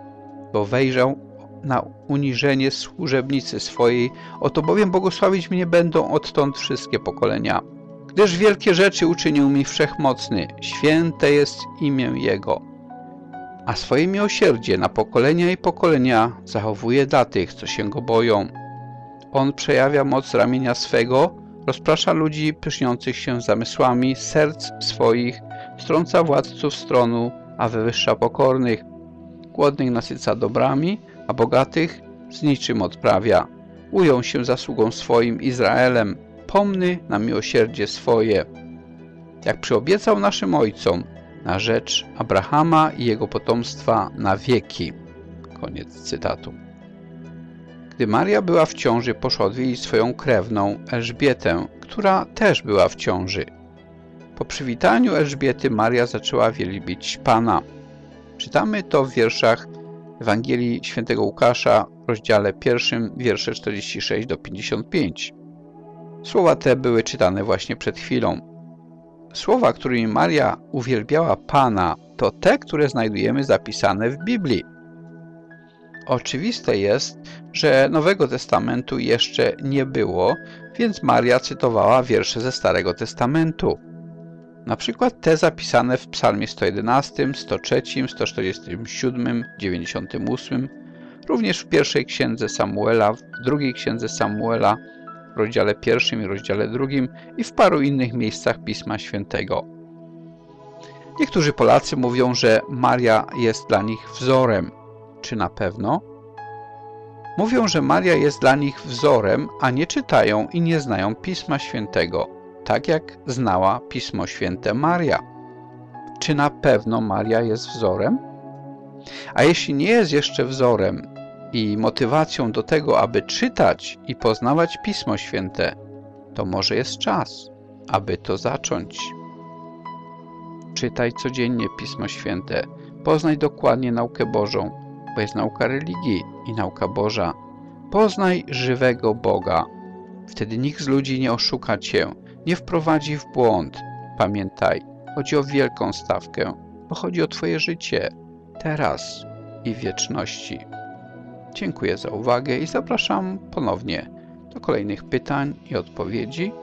bo wejrzał na uniżenie służebnicy swojej, oto bowiem błogosławić mnie będą odtąd wszystkie pokolenia. Gdyż wielkie rzeczy uczynił mi Wszechmocny, święte jest imię Jego. A swoje miłosierdzie na pokolenia i pokolenia zachowuje dla tych, co się Go boją. On przejawia moc ramienia swego, rozprasza ludzi pyszniących się zamysłami serc swoich, strąca władców z tronu, a wywyższa pokornych. Głodnych nasyca dobrami, a bogatych z niczym odprawia. Ujął się zasługą swoim Izraelem, pomny na miłosierdzie swoje. Jak przyobiecał naszym ojcom, na rzecz Abrahama i jego potomstwa na wieki. Koniec cytatu. Gdy Maria była w ciąży, poszła odwiedzić swoją krewną Elżbietę, która też była w ciąży. Po przywitaniu Elżbiety Maria zaczęła wielbić Pana. Czytamy to w wierszach Ewangelii Świętego Łukasza, w rozdziale 1, wiersze 46 do 55. Słowa te były czytane właśnie przed chwilą. Słowa, którymi Maria uwielbiała Pana, to te, które znajdujemy zapisane w Biblii. Oczywiste jest, że Nowego Testamentu jeszcze nie było, więc Maria cytowała wiersze ze Starego Testamentu. Na przykład te zapisane w Psalmie 111, 103, 147, 98, również w pierwszej księdze Samuela, w drugiej księdze Samuela, w rozdziale 1 i rozdziale 2 i w paru innych miejscach Pisma Świętego. Niektórzy Polacy mówią, że Maria jest dla nich wzorem. Czy na pewno? Mówią, że Maria jest dla nich wzorem, a nie czytają i nie znają Pisma Świętego, tak jak znała Pismo Święte Maria. Czy na pewno Maria jest wzorem? A jeśli nie jest jeszcze wzorem i motywacją do tego, aby czytać i poznawać Pismo Święte, to może jest czas, aby to zacząć. Czytaj codziennie Pismo Święte, poznaj dokładnie naukę Bożą, bo jest nauka religii i nauka Boża. Poznaj żywego Boga. Wtedy nikt z ludzi nie oszuka Cię, nie wprowadzi w błąd. Pamiętaj, chodzi o wielką stawkę, bo chodzi o Twoje życie, teraz i w wieczności. Dziękuję za uwagę i zapraszam ponownie do kolejnych pytań i odpowiedzi.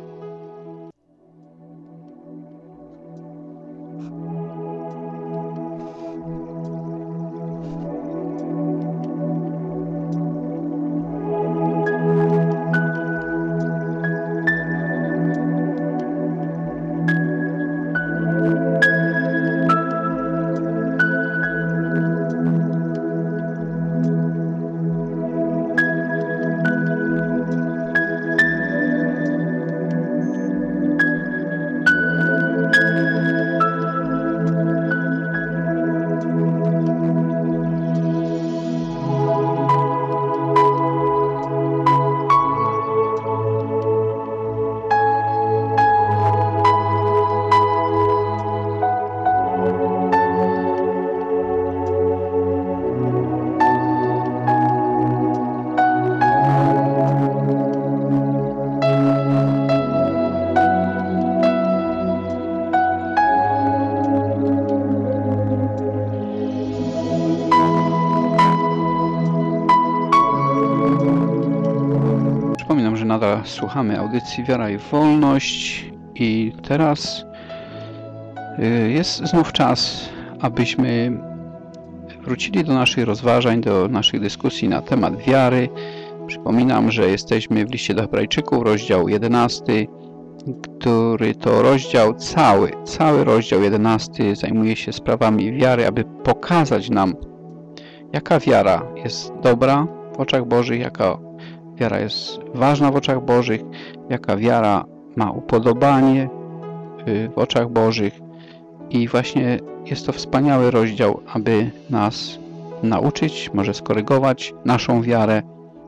Nadal słuchamy audycji Wiara i Wolność i teraz jest znów czas, abyśmy wrócili do naszych rozważań, do naszych dyskusji na temat wiary. Przypominam, że jesteśmy w liście do Hebrajczyków, rozdział 11, który to rozdział, cały rozdział 11 zajmuje się sprawami wiary, aby pokazać nam, jaka wiara jest dobra w oczach Bożych, jaka wiara jest ważna w oczach Bożych, jaka wiara ma upodobanie w oczach Bożych. I właśnie jest to wspaniały rozdział, aby nas nauczyć, może skorygować naszą wiarę.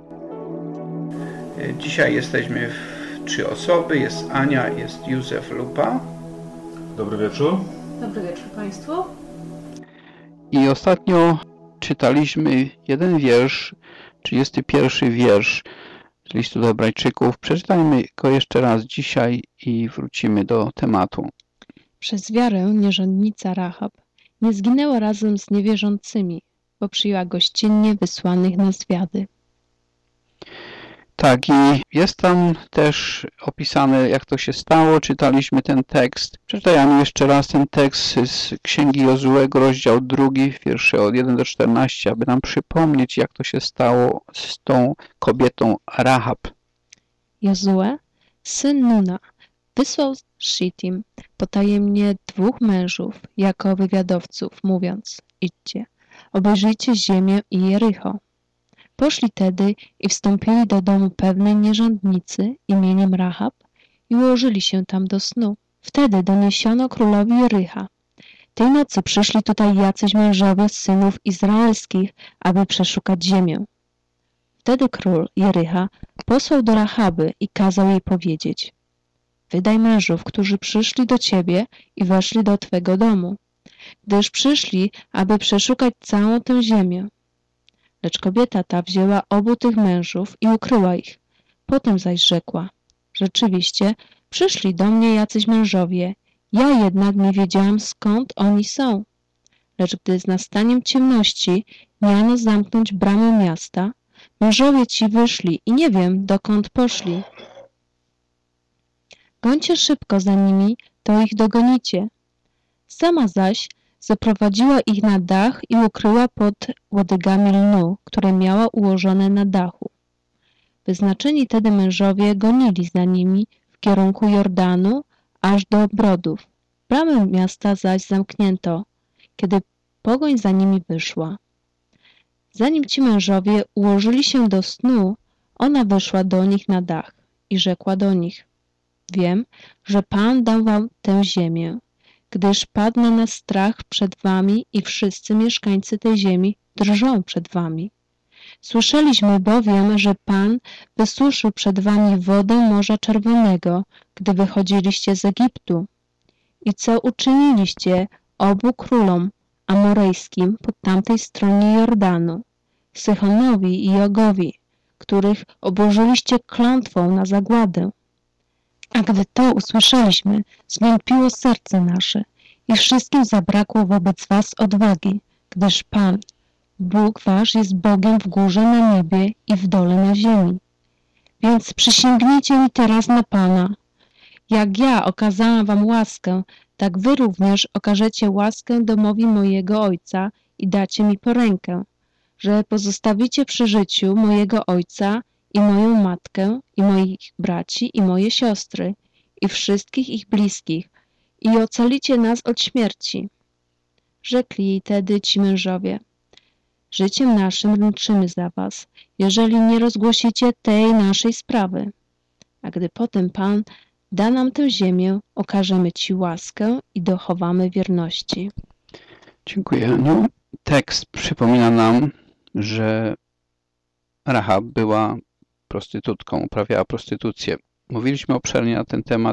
Dzisiaj jesteśmy w 3 osoby. Jest Ania, jest Józef Lupa.
Dobry wieczór.
Dobry wieczór Państwu.
I ostatnio czytaliśmy jeden wiersz, 31 wiersz z listu do Hebrajczyków. Przeczytajmy go jeszcze raz dzisiaj i wrócimy do tematu.
Przez wiarę nierządnica Rahab nie zginęła razem z niewierzącymi,
bo przyjęła gościnnie wysłanych na zwiady.
Tak, i jest tam też opisane, jak to się stało. Czytaliśmy ten tekst. Przeczytajmy jeszcze raz ten tekst z Księgi Jozuego, rozdział 2, wiersze od 1 do 14, aby nam przypomnieć, jak to się stało z tą kobietą Rahab.
Jozue, syn Nuna, wysłał z Shittim potajemnie 2 mężów jako wywiadowców, mówiąc: idźcie, obejrzyjcie ziemię i Jericho. Poszli tedy i wstąpili do domu pewnej nierządnicy imieniem Rahab i ułożyli się tam do snu. Wtedy doniesiono królowi Jericha: tej nocy przyszli tutaj jacyś mężowie synów izraelskich, aby przeszukać ziemię. Wtedy król Jericha posłał do Rahaby i kazał jej powiedzieć: wydaj mężów, którzy przyszli do ciebie i weszli do twego domu, gdyż przyszli, aby przeszukać całą tę ziemię. Lecz kobieta ta wzięła obu tych mężów i ukryła ich. Potem zaś rzekła: rzeczywiście, przyszli do mnie jacyś mężowie, ja jednak nie wiedziałam, skąd oni są. Lecz gdy z nastaniem ciemności miano zamknąć bramę miasta, mężowie ci wyszli i nie wiem, dokąd poszli. Gońcie szybko za nimi, to ich dogonicie. Sama zaś zaprowadziła ich na dach i ukryła pod łodygami lnu, które miała ułożone na dachu. Wyznaczeni tedy mężowie gonili za nimi w kierunku Jordanu, aż do Brodów. Bramę miasta zaś zamknięto, kiedy pogoń za nimi wyszła. Zanim ci mężowie ułożyli się do snu, ona wyszła do nich na dach i rzekła do nich: wiem, że Pan dał wam tę ziemię, gdyż padł na nas strach przed wami i wszyscy mieszkańcy tej ziemi drżą przed wami. Słyszeliśmy bowiem, że Pan wysuszył przed wami wodę Morza Czerwonego, gdy wychodziliście z Egiptu. I co uczyniliście obu królom amorejskim po tamtej stronie Jordanu, Sychonowi i Ogowi, których obłożyliście klątwą na zagładę. A gdy to usłyszeliśmy, zwątpiło serce nasze i wszystkim zabrakło wobec was odwagi, gdyż Pan, Bóg wasz, jest Bogiem w górze na niebie i w dole na ziemi. Więc przysięgnijcie mi teraz na Pana. Jak ja okazałam wam łaskę, tak wy również okażecie łaskę domowi mojego ojca i dacie mi porękę, że pozostawicie przy życiu mojego ojca i moją matkę, i moich braci, i moje siostry, i wszystkich ich bliskich, i ocalicie nas od śmierci. Rzekli jej tedy ci mężowie: życiem naszym ręczymy za was, jeżeli nie rozgłosicie tej naszej sprawy. A gdy potem Pan da nam tę ziemię, okażemy ci łaskę i dochowamy wierności.
Dziękuję. No, tekst przypomina nam, że Rahab była prostytutką, uprawiała prostytucję. Mówiliśmy obszernie na ten temat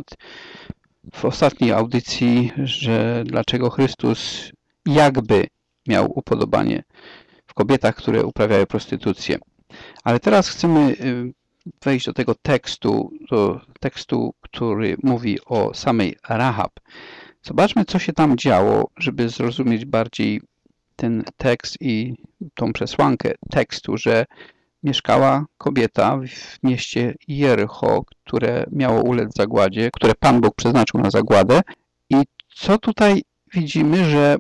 w ostatniej audycji, że dlaczego Chrystus jakby miał upodobanie w kobietach, które uprawiają prostytucję. Ale teraz chcemy wejść do tego tekstu, który mówi o samej Rahab. Zobaczmy, co się tam działo, żeby zrozumieć bardziej ten tekst i tą przesłankę tekstu, że mieszkała kobieta w mieście Jericho, które miało ulec zagładzie, które Pan Bóg przeznaczył na zagładę. I co tutaj widzimy, że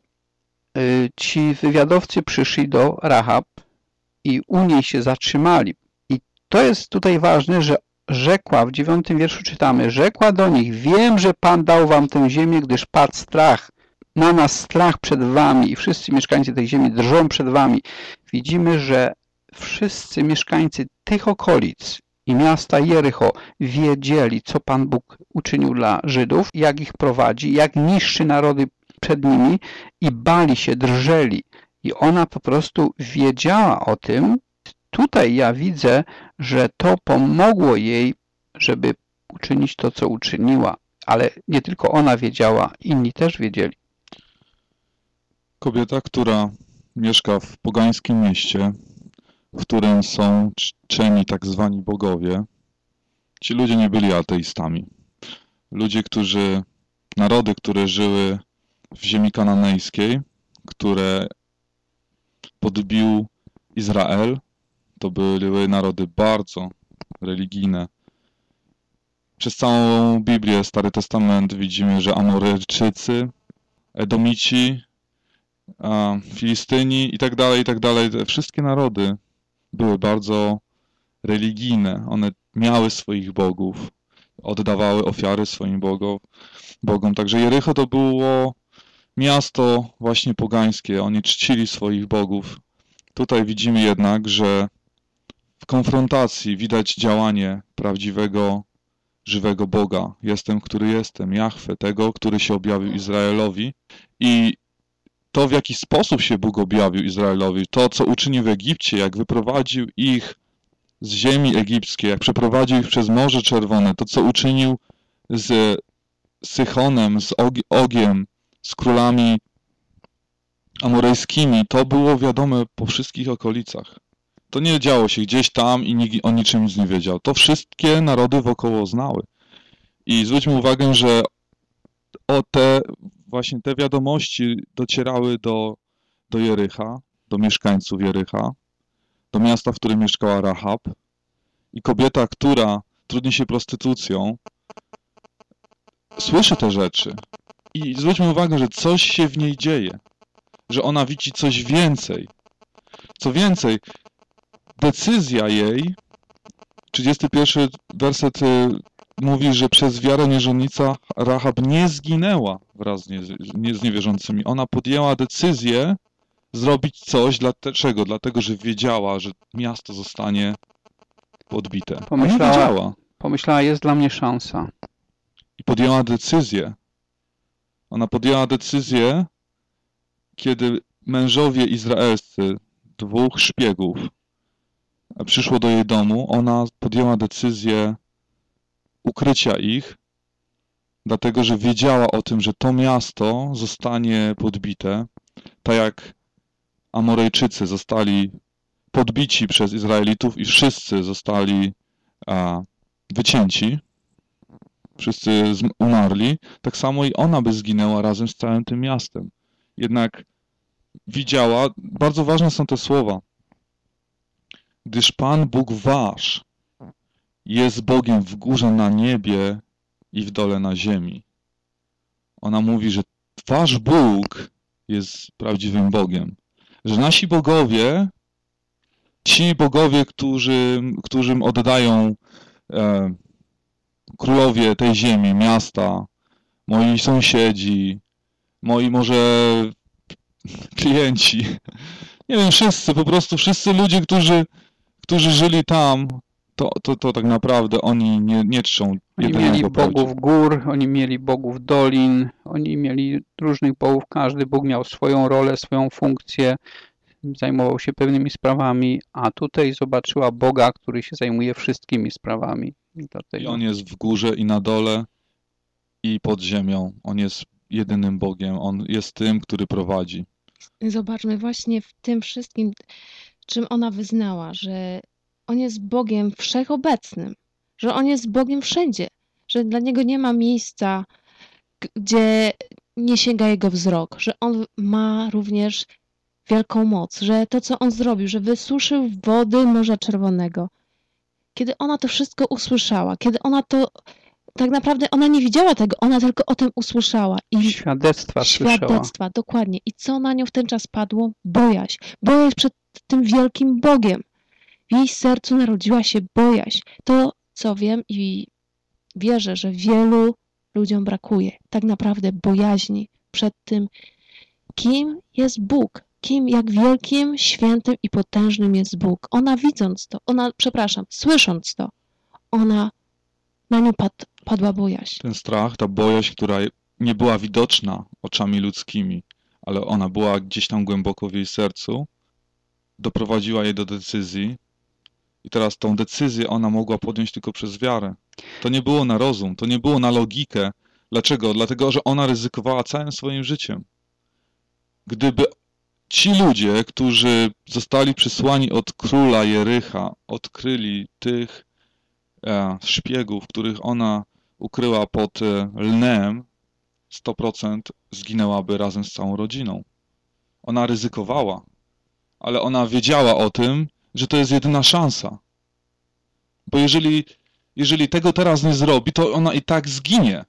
ci wywiadowcy przyszli do Rahab i u niej się zatrzymali. I to jest tutaj ważne, że rzekła, w 9 wierszu czytamy, rzekła do nich: wiem, że Pan dał wam tę ziemię, gdyż padł strach. Na nas strach przed wami i wszyscy mieszkańcy tej ziemi drżą przed wami. Widzimy, że wszyscy mieszkańcy tych okolic i miasta Jericho wiedzieli, co Pan Bóg uczynił dla Żydów, jak ich prowadzi, jak niszczy narody przed nimi i bali się, drżeli. I ona po prostu wiedziała o tym. Tutaj ja widzę, że to pomogło jej, żeby uczynić to, co uczyniła. Ale nie tylko ona wiedziała, inni też wiedzieli.
Kobieta, która mieszka w pogańskim mieście, w którym są czczeni tak zwani bogowie, ci ludzie nie byli ateistami. Narody, które żyły w ziemi kananejskiej, które podbił Izrael. To były narody bardzo religijne. Przez całą Biblię, Stary Testament widzimy, że Amoryjczycy, Edomici, Filistyni i tak dalej, te wszystkie narody były bardzo religijne. One miały swoich bogów, oddawały ofiary swoim bogom. Także Jericho to było miasto właśnie pogańskie. Oni czcili swoich bogów. Tutaj widzimy jednak, że w konfrontacji widać działanie prawdziwego, żywego Boga. Jestem, który jestem, Jahwe, tego, który się objawił Izraelowi. I to, w jaki sposób się Bóg objawił Izraelowi, to, co uczynił w Egipcie, jak wyprowadził ich z ziemi egipskiej, jak przeprowadził ich przez Morze Czerwone, to, co uczynił z Sychonem, z Ogiem, z królami amorejskimi, to było wiadome po wszystkich okolicach. To nie działo się gdzieś tam i nikt o niczym nic nie wiedział. To wszystkie narody wokoło znały. I zwróćmy uwagę, że właśnie te wiadomości docierały do Jericha, do mieszkańców Jericha, do miasta, w którym mieszkała Rahab. I kobieta, która trudni się prostytucją, słyszy te rzeczy. I zwróćmy uwagę, że coś się w niej dzieje. Że ona widzi coś więcej. Co więcej, decyzja jej, 31 werset mówi, że przez wiarę niewierząca Rahab nie zginęła wraz z niewierzącymi. Ona podjęła decyzję zrobić coś. Dlaczego? Dlatego, że wiedziała, że miasto zostanie podbite.
Pomyślała, jest dla mnie szansa.
I podjęła decyzję. Ona podjęła decyzję, kiedy mężowie izraelscy, 2 szpiegów, przyszło do jej domu, ona podjęła decyzję ukrycia ich, dlatego że wiedziała o tym, że to miasto zostanie podbite, tak jak Amorejczycy zostali podbici przez Izraelitów i wszyscy zostali wycięci, wszyscy umarli, tak samo i ona by zginęła razem z całym tym miastem. Jednak widziała, bardzo ważne są te słowa, gdyż Pan Bóg wasz jest Bogiem w górze na niebie i w dole na ziemi. Ona mówi, że wasz Bóg jest prawdziwym Bogiem. Że nasi bogowie, ci bogowie, którym oddają królowie tej ziemi, miasta, moi sąsiedzi, moi może klienci, nie wiem, po prostu wszyscy ludzie, którzy żyli tam, to tak naprawdę oni nie czczą jedynego
Oni mieli bogów gór, oni mieli bogów dolin, oni mieli różnych bogów, każdy Bóg miał swoją rolę, swoją funkcję, zajmował się pewnymi sprawami, a tutaj zobaczyła Boga, który się zajmuje wszystkimi sprawami.
I on jest w górze i na dole i pod ziemią. On jest jedynym Bogiem, on jest tym, który prowadzi.
Zobaczmy właśnie w tym wszystkim, czym ona wyznała, że on jest Bogiem wszechobecnym, że on jest Bogiem wszędzie, że dla niego nie ma miejsca, gdzie nie sięga jego wzrok, że on ma również wielką moc, że to, co on zrobił, że wysuszył wody Morza Czerwonego. Kiedy ona to wszystko usłyszała, kiedy ona to, tak naprawdę ona nie widziała tego, ona tylko o tym usłyszała. I
Świadectwa słyszała.
Dokładnie. I co na nią w ten czas padło? Bojaźń. Bojaźń przed tym wielkim Bogiem. W jej sercu narodziła się bojaźń. To, co wiem i wierzę, że wielu ludziom brakuje. Tak naprawdę bojaźni przed tym, kim jest Bóg. Jak wielkim, świętym i potężnym jest Bóg. Ona widząc to, słysząc to, na nią padła bojaźń.
Ten strach, ta bojaźń, która nie była widoczna oczami ludzkimi, ale ona była gdzieś tam głęboko w jej sercu, doprowadziła jej do decyzji i teraz tą decyzję ona mogła podjąć tylko przez wiarę. To nie było na rozum, to nie było na logikę. Dlaczego? Dlatego, że ona ryzykowała całym swoim życiem. Gdyby ci ludzie, którzy zostali przysłani od króla Jericha, odkryli tych szpiegów, których ona ukryła pod lnem, 100% zginęłaby razem z całą rodziną. Ona ryzykowała. ale ona wiedziała o tym, że to jest jedyna szansa. Bo jeżeli tego teraz nie zrobi, to ona i tak zginie.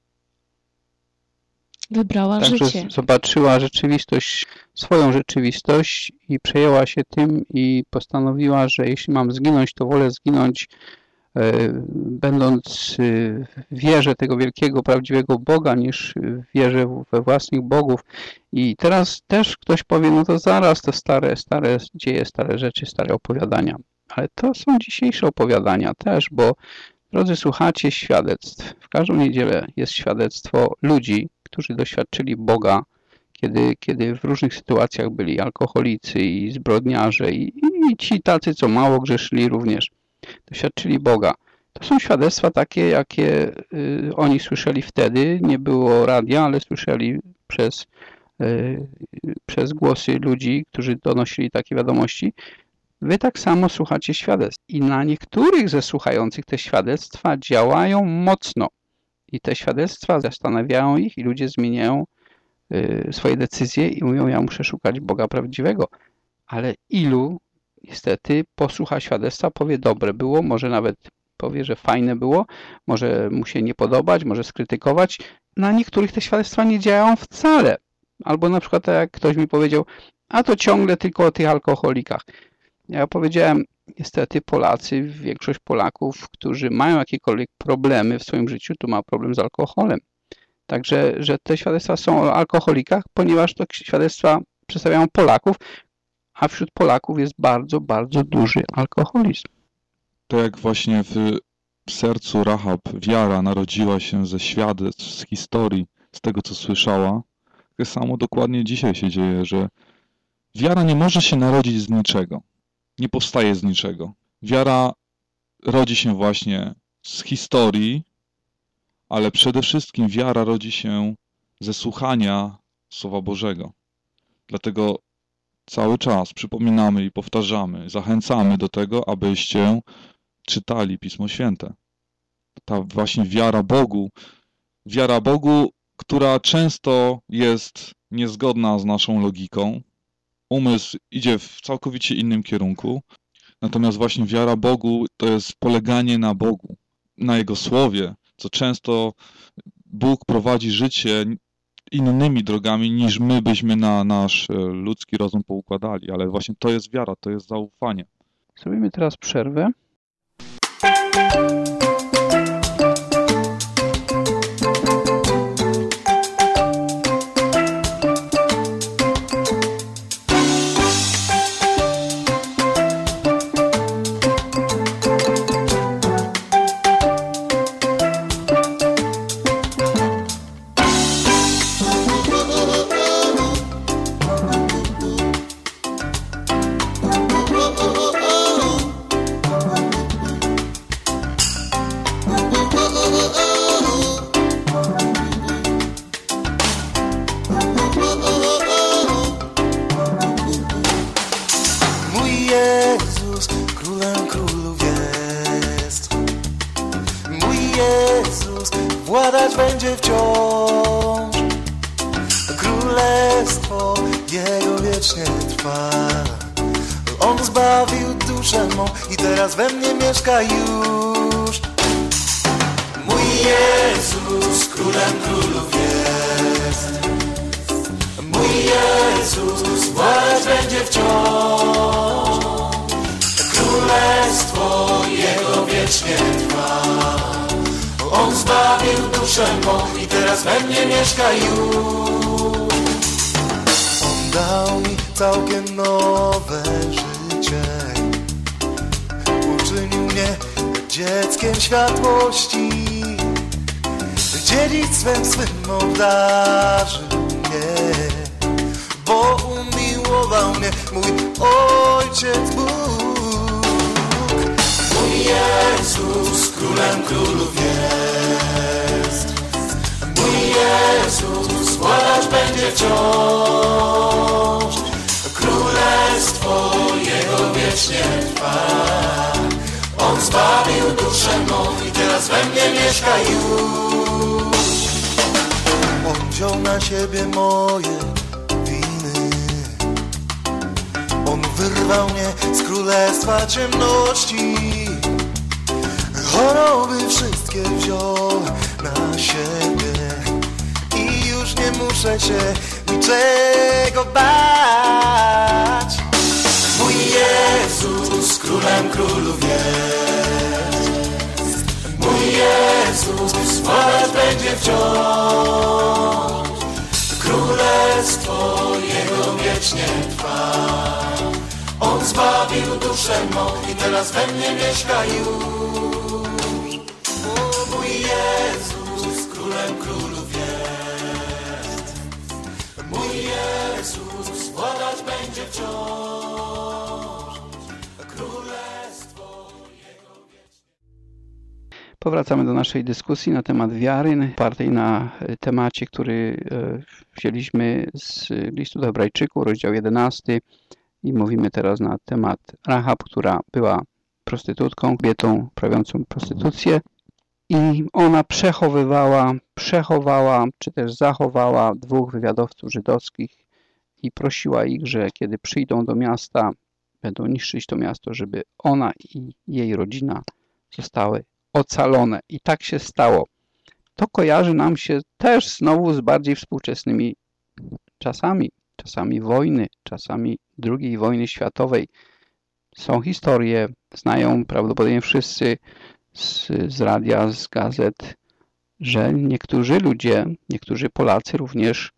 Wybrała życie.
Zobaczyła swoją rzeczywistość i przejęła się tym i postanowiła, że jeśli mam zginąć, to wolę zginąć będąc w wierze tego wielkiego, prawdziwego Boga, niż w wierze we własnych bogów. I teraz też ktoś powie, no to zaraz, to stare dzieje, stare rzeczy, stare opowiadania. Ale to są dzisiejsze opowiadania też, bo drodzy, słuchacie świadectw. W każdą niedzielę jest świadectwo ludzi, którzy doświadczyli Boga, kiedy w różnych sytuacjach byli alkoholicy i zbrodniarze i ci tacy, co mało grzeszyli również, doświadczyli Boga. To są świadectwa takie, jakie oni słyszeli wtedy. Nie było radia, ale słyszeli przez głosy ludzi, którzy donosili takie wiadomości. Wy tak samo słuchacie świadectw. I na niektórych ze słuchających te świadectwa działają mocno. I te świadectwa zastanawiają ich i ludzie zmieniają swoje decyzje i mówią, ja muszę szukać Boga prawdziwego. Ale ilu niestety posłucha świadectwa, powie dobre było, może nawet powie, że fajne było, może mu się nie podobać, może skrytykować. Na niektórych te świadectwa nie działają wcale. Albo na przykład jak ktoś mi powiedział, a to ciągle tylko o tych alkoholikach. Ja powiedziałem, niestety Polacy, większość Polaków, którzy mają jakiekolwiek problemy w swoim życiu, to ma problem z alkoholem. Także, że te świadectwa są o alkoholikach, ponieważ to świadectwa przedstawiają Polaków, a wśród Polaków jest bardzo, bardzo duży alkoholizm.
To jak właśnie w sercu Rahab wiara narodziła się ze świadectw, z historii, z tego co słyszała, tak samo dokładnie dzisiaj się dzieje, że wiara nie może się narodzić z niczego. Nie powstaje z niczego. Wiara rodzi się właśnie z historii, ale przede wszystkim wiara rodzi się ze słuchania Słowa Bożego. Dlatego cały czas przypominamy i powtarzamy, zachęcamy do tego, abyście czytali Pismo Święte. Ta właśnie wiara Bogu, która często jest niezgodna z naszą logiką. Umysł idzie w całkowicie innym kierunku. Natomiast właśnie wiara Bogu to jest poleganie na Bogu, na Jego Słowie, co często Bóg prowadzi życie innymi drogami, niż my byśmy na nasz ludzki rozum poukładali. Ale właśnie to jest wiara, to jest zaufanie.
Zrobimy teraz przerwę.
Światłości, dziedzictwem swym obdarzył mnie, bo umiłował mnie mój Ojciec Bóg. Mój Jezus królem królów jest, mój Jezus władać będzie wciąż, królestwo Jego wiecznie trwa. On zbawił duszę mą i teraz we mnie mieszka już. On wziął na siebie moje winy, On wyrwał mnie z królestwa ciemności. Choroby wszystkie wziął na siebie i już nie muszę się niczego bać. Mój Jezus królem królów jest. Mój Jezus władać będzie wciąż. Królestwo Jego wiecznie trwa. On zbawił duszę mą i teraz we mnie mieszka już. O, mój Jezus królem królów jest. Mój Jezus władać będzie wciąż. Królestwo Jego wiecznie.
Powracamy do naszej dyskusji na temat wiary, opartej na temacie, który wzięliśmy z listu do Hebrajczyków, rozdział 11. I mówimy teraz na temat Rahab, która była prostytutką, kobietą prawiącą prostytucję. I ona przechowała, czy też zachowała 2 wywiadowców żydowskich i prosiła ich, że kiedy przyjdą do miasta, będą niszczyć to miasto, żeby ona i jej rodzina zostały ocalone. I tak się stało. To kojarzy nam się też znowu z bardziej współczesnymi czasami. Czasami wojny, czasami II wojny światowej. Są historie, znają prawdopodobnie wszyscy z radia, z gazet, że niektórzy ludzie, niektórzy Polacy również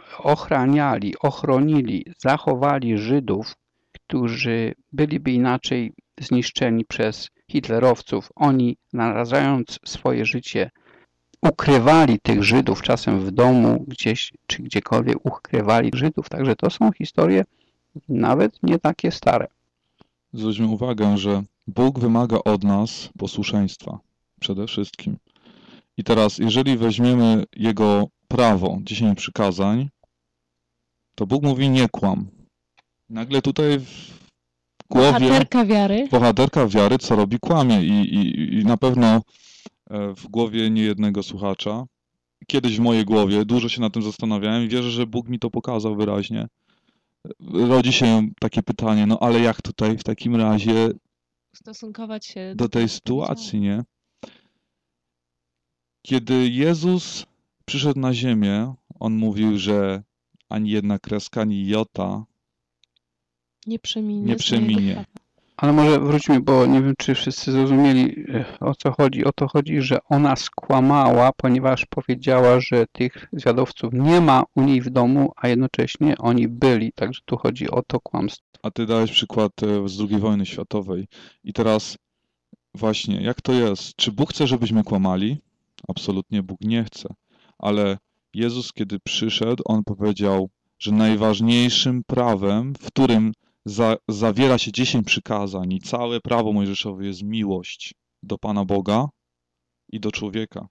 ochronili, zachowali Żydów, którzy byliby inaczej zniszczeni przez hitlerowców. Oni, narażając swoje życie, ukrywali tych Żydów, czasem w domu gdzieś czy gdziekolwiek ukrywali Żydów. Także to są historie nawet nie takie stare.
Zwróćmy uwagę, że Bóg wymaga od nas posłuszeństwa przede wszystkim. I teraz, jeżeli weźmiemy Jego prawo, 10 przykazań, to Bóg mówi nie kłam. Nagle tutaj w głowie... Bohaterka wiary, co robi? Kłamie. I na pewno w głowie niejednego słuchacza, kiedyś w mojej głowie, dużo się nad tym zastanawiałem i wierzę, że Bóg mi to pokazał wyraźnie. Rodzi się takie pytanie, no ale jak tutaj w takim razie
ustosunkować się
do tej sytuacji, nie? Kiedy Jezus przyszedł na ziemię, On mówił, że ani jedna kreska, ani jota
nie przeminie.
Ale może wróćmy, bo nie wiem, czy wszyscy zrozumieli, o co chodzi. O to chodzi, że ona skłamała, ponieważ powiedziała, że tych zwiadowców nie ma u niej w domu, a jednocześnie oni byli. Także tu chodzi o to kłamstwo.
A ty dałeś przykład z II wojny światowej. I teraz właśnie, jak to jest? Czy Bóg chce, żebyśmy kłamali? Absolutnie Bóg nie chce. Ale Jezus, kiedy przyszedł, On powiedział, że najważniejszym prawem, w którym zawiera się 10 przykazań i całe prawo mojżeszowe jest miłość do Pana Boga i do człowieka.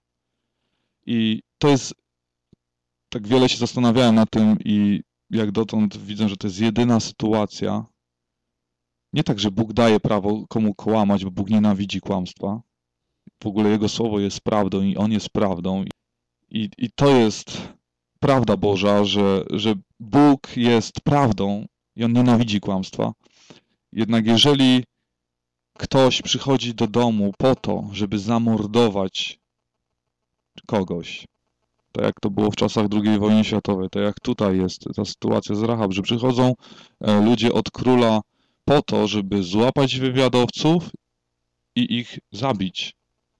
I to jest, tak wiele się zastanawiałem nad tym i jak dotąd widzę, że to jest jedyna sytuacja. Nie tak, że Bóg daje prawo komu kłamać, bo Bóg nienawidzi kłamstwa. W ogóle Jego słowo jest prawdą i On jest prawdą. I to jest prawda Boża, że Bóg jest prawdą i On nienawidzi kłamstwa. Jednak jeżeli ktoś przychodzi do domu po to, żeby zamordować kogoś, tak jak to było w czasach II wojny światowej, tak jak tutaj jest ta sytuacja z Rahab, że przychodzą ludzie od króla po to, żeby złapać wywiadowców i ich zabić.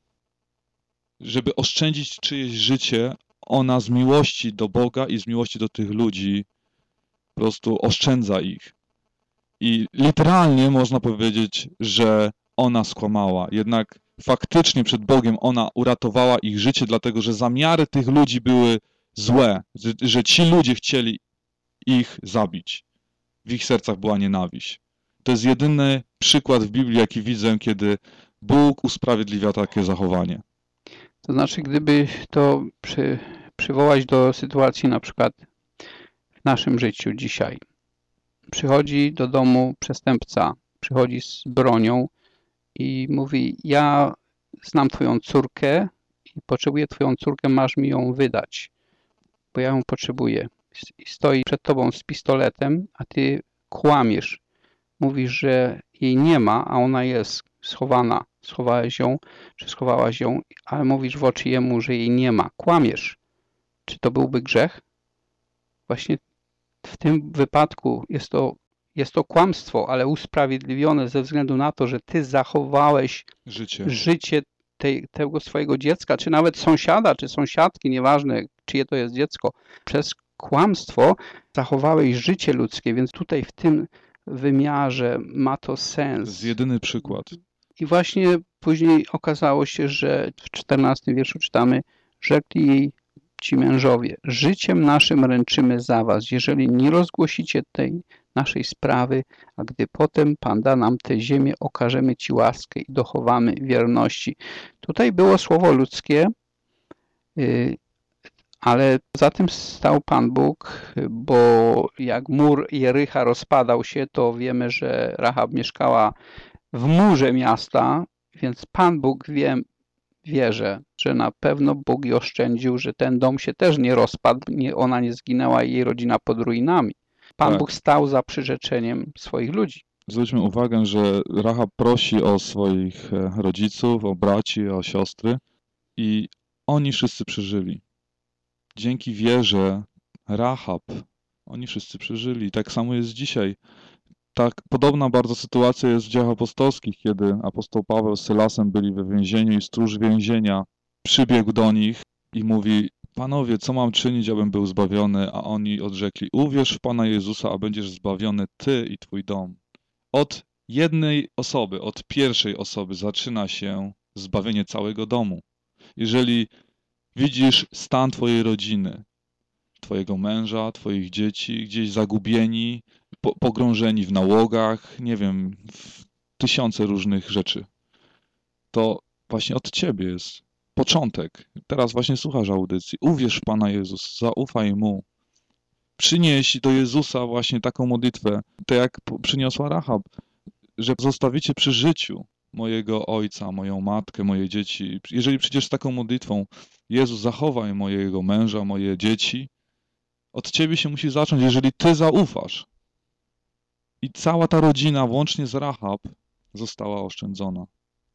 Żeby oszczędzić czyjeś życie, ona z miłości do Boga i z miłości do tych ludzi po prostu oszczędza ich. I literalnie można powiedzieć, że ona skłamała. Jednak faktycznie przed Bogiem ona uratowała ich życie, dlatego że zamiary tych ludzi były złe. Że ci ludzie chcieli ich zabić. W ich sercach była nienawiść. To jest jedyny przykład w Biblii, jaki widzę, kiedy Bóg usprawiedliwia takie zachowanie.
To znaczy, gdyby to przywołać do sytuacji na przykład w naszym życiu dzisiaj. Przychodzi do domu przestępca, przychodzi z bronią i mówi, ja znam twoją córkę i potrzebuję twoją córkę, masz mi ją wydać, bo ja ją potrzebuję. I stoi przed tobą z pistoletem, a ty kłamiesz. mówisz, że jej nie ma, a ona jest schowana. Schowałeś ją, czy schowałaś ją, ale mówisz w oczy jemu, że jej nie ma. Kłamiesz. Czy to byłby grzech? Właśnie w tym wypadku jest to kłamstwo, ale usprawiedliwione ze względu na to, że ty zachowałeś życie tego swojego dziecka, czy nawet sąsiada, czy sąsiadki, nieważne czyje to jest dziecko. Przez kłamstwo zachowałeś życie ludzkie, więc tutaj w tym wymiarze ma to sens.
To jest jedyny przykład.
I właśnie później okazało się, że w 14 wierszu czytamy, rzekli jej ci mężowie, życiem naszym ręczymy za was, jeżeli nie rozgłosicie tej naszej sprawy, a gdy potem Pan da nam tę ziemię, okażemy ci łaskę i dochowamy wierności. Tutaj było słowo ludzkie, ale za tym stał Pan Bóg, bo jak mur Jericha rozpadał się, to wiemy, że Rahab mieszkała w murze miasta, więc Pan Bóg wierzę, że na pewno Bóg jej oszczędził, że ten dom się też nie rozpadł, ona nie zginęła i jej rodzina pod ruinami. Pan Bóg stał za przyrzeczeniem swoich ludzi.
Zwróćmy uwagę, że Rahab prosi o swoich rodziców, o braci, o siostry i oni wszyscy przeżyli. Dzięki wierze Rahab oni wszyscy przeżyli. Tak samo jest dzisiaj. Tak podobna bardzo sytuacja jest w Dziejach Apostolskich, kiedy apostoł Paweł z Sylasem byli we więzieniu i stróż więzienia przybiegł do nich i mówi: Panowie, co mam czynić, abym był zbawiony? A oni odrzekli: uwierz w Pana Jezusa, a będziesz zbawiony ty i twój dom. Od jednej osoby, od pierwszej osoby zaczyna się zbawienie całego domu. Jeżeli widzisz stan twojej rodziny, twojego męża, twoich dzieci, gdzieś zagubieni, pogrążeni w nałogach, nie wiem, w tysiące różnych rzeczy, to właśnie od ciebie jest początek. Teraz właśnie słuchasz audycji. Uwierz w Pana Jezus, zaufaj Mu. Przynieś do Jezusa właśnie taką modlitwę, tak jak przyniosła Rahab, że zostawicie przy życiu mojego ojca, moją matkę, moje dzieci. Jeżeli przyjdziesz z taką modlitwą: Jezus, zachowaj mojego męża, moje dzieci, od ciebie się musi zacząć, jeżeli ty zaufasz. I cała ta rodzina, łącznie z Rahab, została oszczędzona.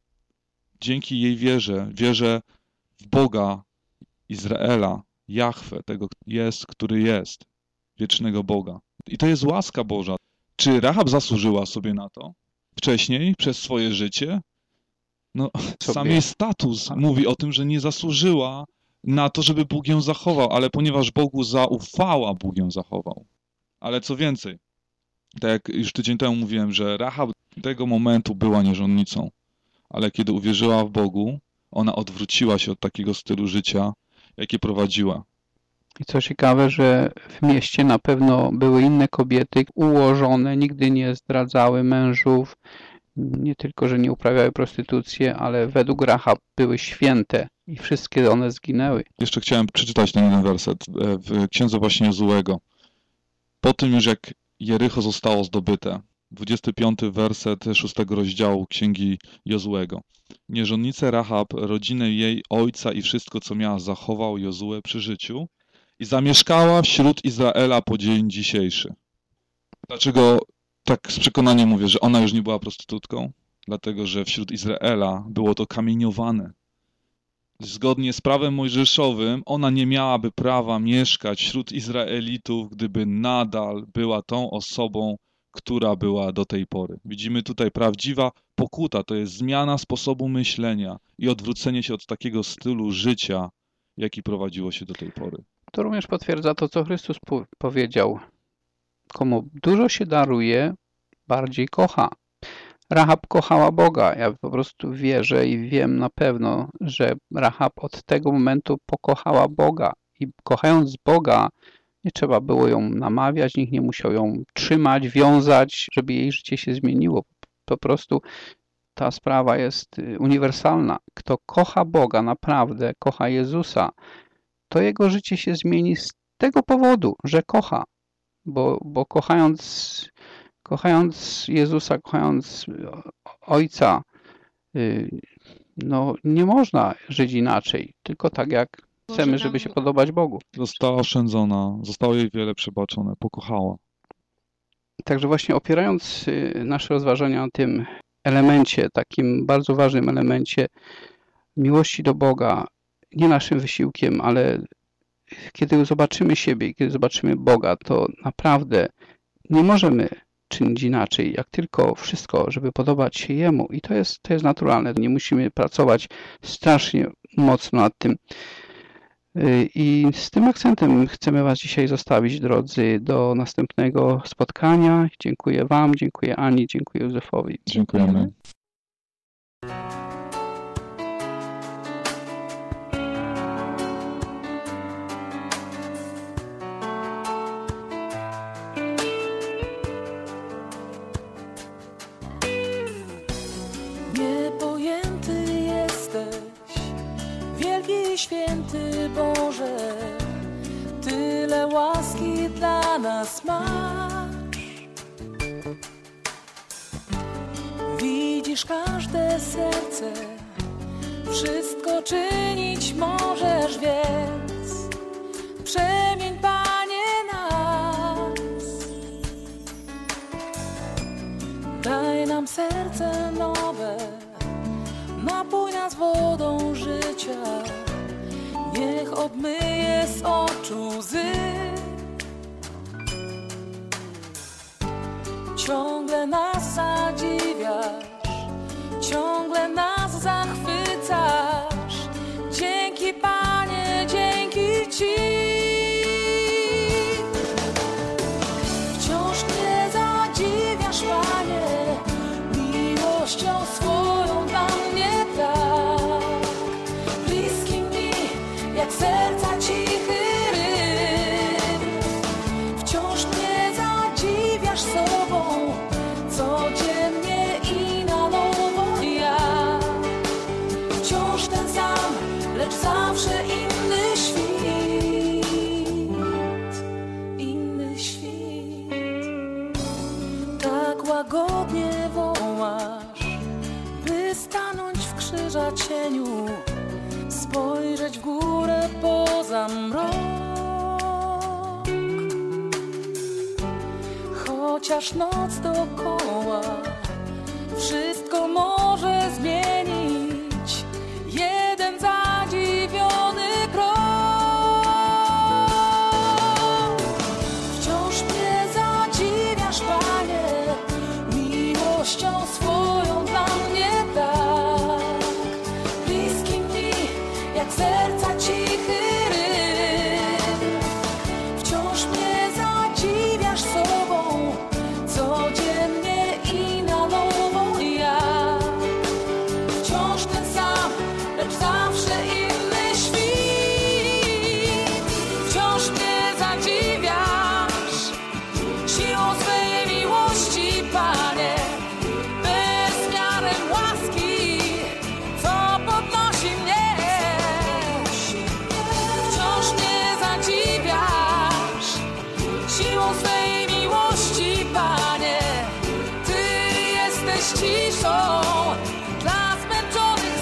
Dzięki jej wierze w Boga Izraela, Jahwe, tego jest, który jest, wiecznego Boga. I to jest łaska Boża. Czy Rahab zasłużyła sobie na to wcześniej, przez swoje życie? No, sam jej status mówi o tym, że nie zasłużyła na to, żeby Bóg ją zachował, ale ponieważ Bogu zaufała, Bóg ją zachował. Ale co więcej, tak jak już tydzień temu mówiłem, że Rahab tego momentu była nierządnicą, ale kiedy uwierzyła w Bogu, ona odwróciła się od takiego stylu życia, jakie prowadziła.
I co ciekawe, że w mieście na pewno były inne kobiety ułożone, nigdy nie zdradzały mężów, nie tylko, że nie uprawiały prostytucję, ale według Rahab były święte i wszystkie one zginęły.
Jeszcze chciałem przeczytać ten jeden werset w Księdze właśnie Jozułego. Po tym już jak Jericho zostało zdobyte, 25 werset 6 rozdziału Księgi Jozułego. Nierządnicę Rahab, rodzinę jej ojca i wszystko, co miała, zachował Jozue przy życiu i zamieszkała wśród Izraela po dzień dzisiejszy. Dlaczego tak z przekonaniem mówię, że ona już nie była prostytutką? Dlatego, że wśród Izraela było to kamieniowane. Zgodnie z prawem mojżeszowym ona nie miałaby prawa mieszkać wśród Izraelitów, gdyby nadal była tą osobą, która była do tej pory. Widzimy tutaj prawdziwa pokuta, to jest zmiana sposobu myślenia i odwrócenie się od takiego stylu życia, jaki prowadziło się do tej pory.
To również potwierdza to, co Chrystus powiedział. Komu dużo się daruje, bardziej kocha. Rahab kochała Boga. Ja po prostu wierzę i wiem na pewno, że Rahab od tego momentu pokochała Boga. I kochając Boga, nie trzeba było ją namawiać, nikt nie musiał ją trzymać, wiązać, żeby jej życie się zmieniło. Po prostu ta sprawa jest uniwersalna. Kto kocha Boga naprawdę, kocha Jezusa, to jego życie się zmieni z tego powodu, że kocha. Bo kochając Jezusa, kochając Ojca, no nie można żyć inaczej, tylko tak jak chcemy, żeby się podobać Bogu.
Została oszczędzona, zostało jej wiele przebaczone, pokochała.
Także właśnie opierając nasze rozważania na tym elemencie, takim bardzo ważnym elemencie miłości do Boga, nie naszym wysiłkiem, ale kiedy zobaczymy siebie, kiedy zobaczymy Boga, to naprawdę nie możemy czynić inaczej, jak tylko wszystko, żeby podobać się Jemu. I to jest naturalne. Nie musimy pracować strasznie mocno nad tym. I z tym akcentem chcemy Was dzisiaj zostawić, drodzy, do następnego spotkania. Dziękuję Wam, dziękuję Ani, dziękuję Józefowi.
Dziękujemy.
Niepojęty jesteś, wielki i święty Boże, tyle łaski dla nas masz. Widzisz każde serce, wszystko czynić możesz, więc przemień, Panie, nas. Daj nam serce nowe, napój nas wodą życia, niech obmyje z oczu łzy. Ciągle nas zadziwiasz, ciągle nas zachwycasz. Dzięki, Panie, dzięki Ci. Wciąż mnie zadziwiasz, Panie, miłością swoją dla mnie tak. Bliski mi jak serca cichy rytm. Wciąż mnie zadziwiasz sobą, codziennie i na nowo ja. Wciąż ten sam, lecz zawsze inny świt. Inny świt. Tak łagodnie wołasz, by stanąć w krzyża cieniu, spojrzeć w górę poza mrok. Chociaż noc dookoła wszystko może zmienić, jeden zadziwiony krok. Wciąż mnie zadziwiasz, Panie, miłością swoją dla mnie tak. Bliski mi jak serca cichy rytm. Wciąż mnie zadziwiasz sobą, codziennie i na nowo ja. Wciąż ten sam, lecz zawsze inny świt. Wciąż mnie zadziwiasz siłą swej miłości, Panie, bezmiarem łaski, co podnosi mnie. Wciąż mnie zadziwiasz siłą swej miłości, Panie. Ty jesteś ciszą dla zmęczonych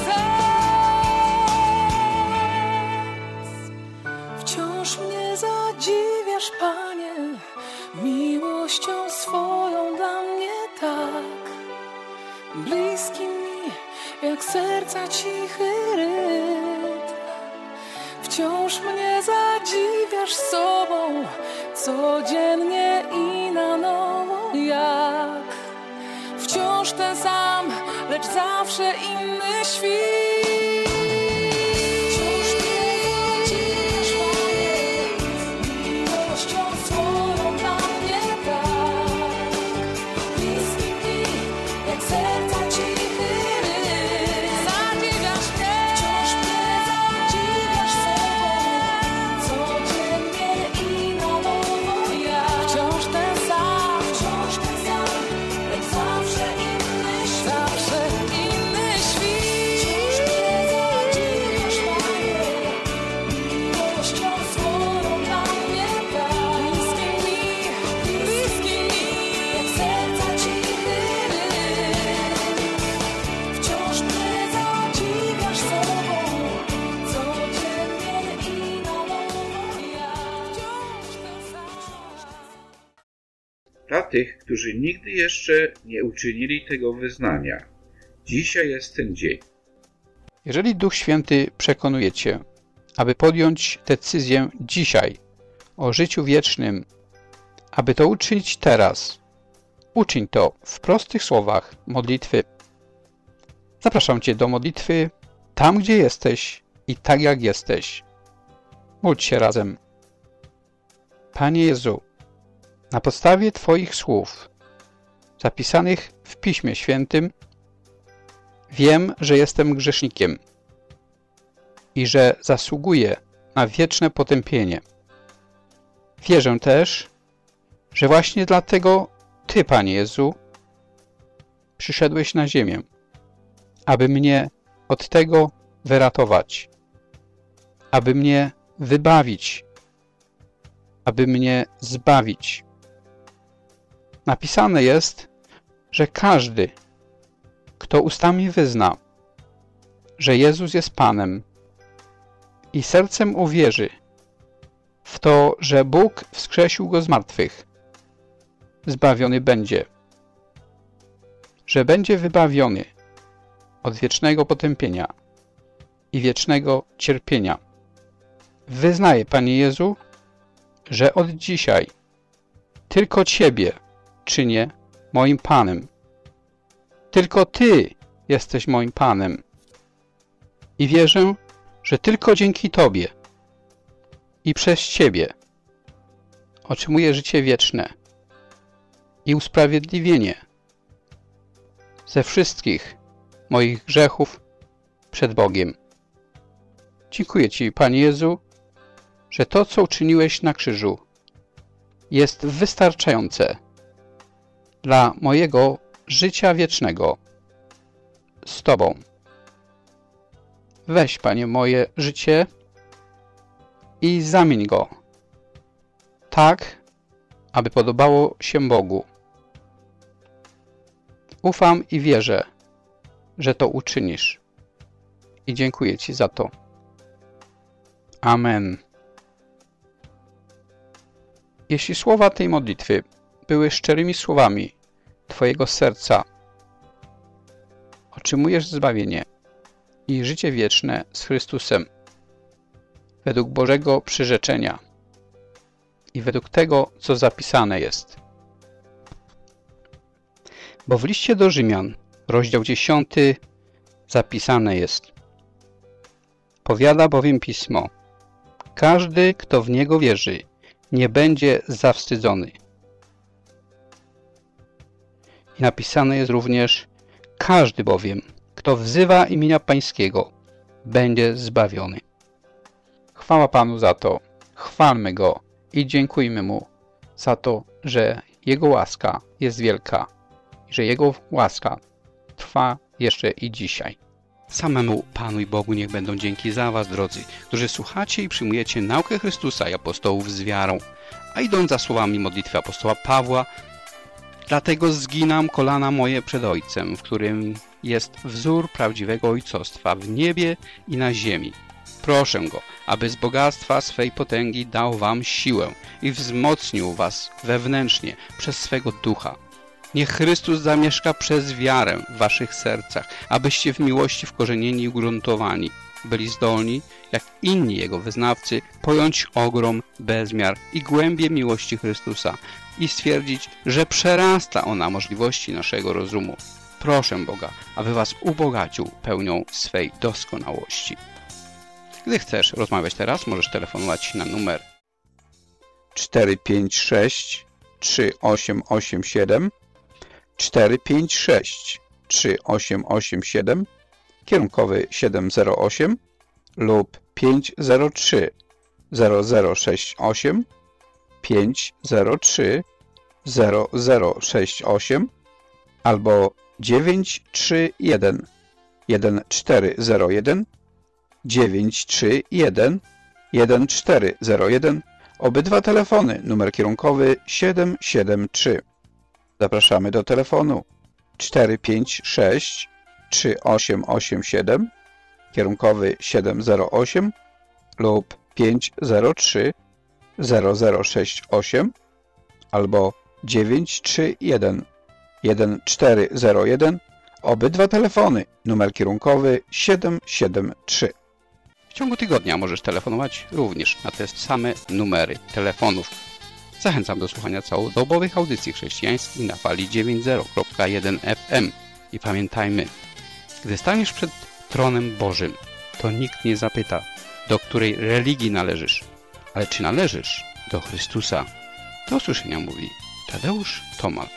serc. Wciąż mnie zadziwiasz, Panie, miłością swoją dla mnie tak. Bliski mi jak serca cichy rytm. Wciąż mnie zadziwiasz sobą, codziennie i na nowo jak. Wciąż ten sam, lecz zawsze inny świt. Wciąż mnie zadziwiasz, Panie, miłością swoją dla mnie tak. Bliski mi jak serca cichy rytm. Zadziwiasz mnie. Wciąż mnie zadziwiasz sobą, codziennie i na nowo jak. Wciąż ten sam, lecz zawsze inny świt. Zawsze inny świt.
tych, którzy nigdy jeszcze nie uczynili tego wyznania. Dzisiaj jest ten dzień. Jeżeli Duch Święty przekonuje Cię, aby podjąć decyzję dzisiaj o życiu wiecznym, aby to uczynić teraz, uczyń to w prostych słowach modlitwy. Zapraszam Cię do modlitwy tam, gdzie jesteś i tak jak jesteś. Módl się razem. Panie Jezu, na podstawie Twoich słów, zapisanych w Piśmie Świętym, wiem, że jestem grzesznikiem i że zasługuję na wieczne potępienie. Wierzę też, że właśnie dlatego Ty, Panie Jezu, przyszedłeś na ziemię, aby mnie od tego wyratować, aby mnie wybawić, aby mnie zbawić. Napisane jest, że każdy, kto ustami wyzna, że Jezus jest Panem i sercem uwierzy w to, że Bóg wskrzesił Go z martwych, zbawiony będzie, że będzie wybawiony od wiecznego potępienia i wiecznego cierpienia. Wyznaję, Panie Jezu, że od dzisiaj tylko Ciebie czynię moim Panem. Tylko Ty jesteś moim Panem. I wierzę, że tylko dzięki Tobie i przez Ciebie otrzymuję życie wieczne i usprawiedliwienie ze wszystkich moich grzechów przed Bogiem. Dziękuję Ci, Panie Jezu, że to, co uczyniłeś na krzyżu, jest wystarczające dla mojego życia wiecznego z Tobą. Weź, Panie, moje życie i zamień go tak, aby podobało się Bogu. Ufam i wierzę, że to uczynisz. I dziękuję Ci za to. Amen. Jeśli słowa tej modlitwy były szczerymi słowami Twojego serca, otrzymujesz zbawienie i życie wieczne z Chrystusem według Bożego przyrzeczenia i według tego, co zapisane jest. Bo w liście do Rzymian, rozdział 10, zapisane jest: powiada bowiem Pismo, każdy, kto w Niego wierzy, nie będzie zawstydzony. I napisane jest również: każdy bowiem, kto wzywa imienia Pańskiego, będzie zbawiony. Chwała Panu za to, chwalmy Go i dziękujmy Mu za to, że Jego łaska jest wielka i że Jego łaska trwa jeszcze i dzisiaj. Samemu Panu i Bogu niech będą dzięki za Was, drodzy, którzy słuchacie i przyjmujecie naukę Chrystusa i apostołów z wiarą, a idąc za słowami modlitwy apostoła Pawła, dlatego zginam kolana moje przed Ojcem, w którym jest wzór prawdziwego ojcostwa w niebie i na ziemi. Proszę Go, aby z bogactwa swej potęgi dał Wam siłę i wzmocnił Was wewnętrznie przez swego Ducha. Niech Chrystus zamieszka przez wiarę w Waszych sercach, abyście w miłości wkorzenieni i ugruntowani byli zdolni, jak inni Jego wyznawcy, pojąć ogrom, bezmiar i głębię miłości Chrystusa i stwierdzić, że przerasta ona możliwości naszego rozumu. Proszę Boga, aby Was ubogacił pełnią swej doskonałości. Gdy chcesz rozmawiać teraz, możesz telefonować na numer 456 3887 456 3887, kierunkowy 708 lub 503 0068 503 0068 albo 931 1401 931 1401. Obydwa telefony, numer kierunkowy 773. Zapraszamy do telefonu 456 3887, kierunkowy 708 lub 503 0068 albo 931 1401. Obydwa telefony. Numer kierunkowy 773.
W ciągu tygodnia możesz telefonować również na te same numery telefonów. Zachęcam do słuchania całodobowych audycji chrześcijańskich na fali 90.1 FM. I pamiętajmy, gdy staniesz przed tronem Bożym, to nikt nie zapyta, do której religii należysz, ale czy należysz do Chrystusa. Do usłyszenia mówi Tadeusz Tomal.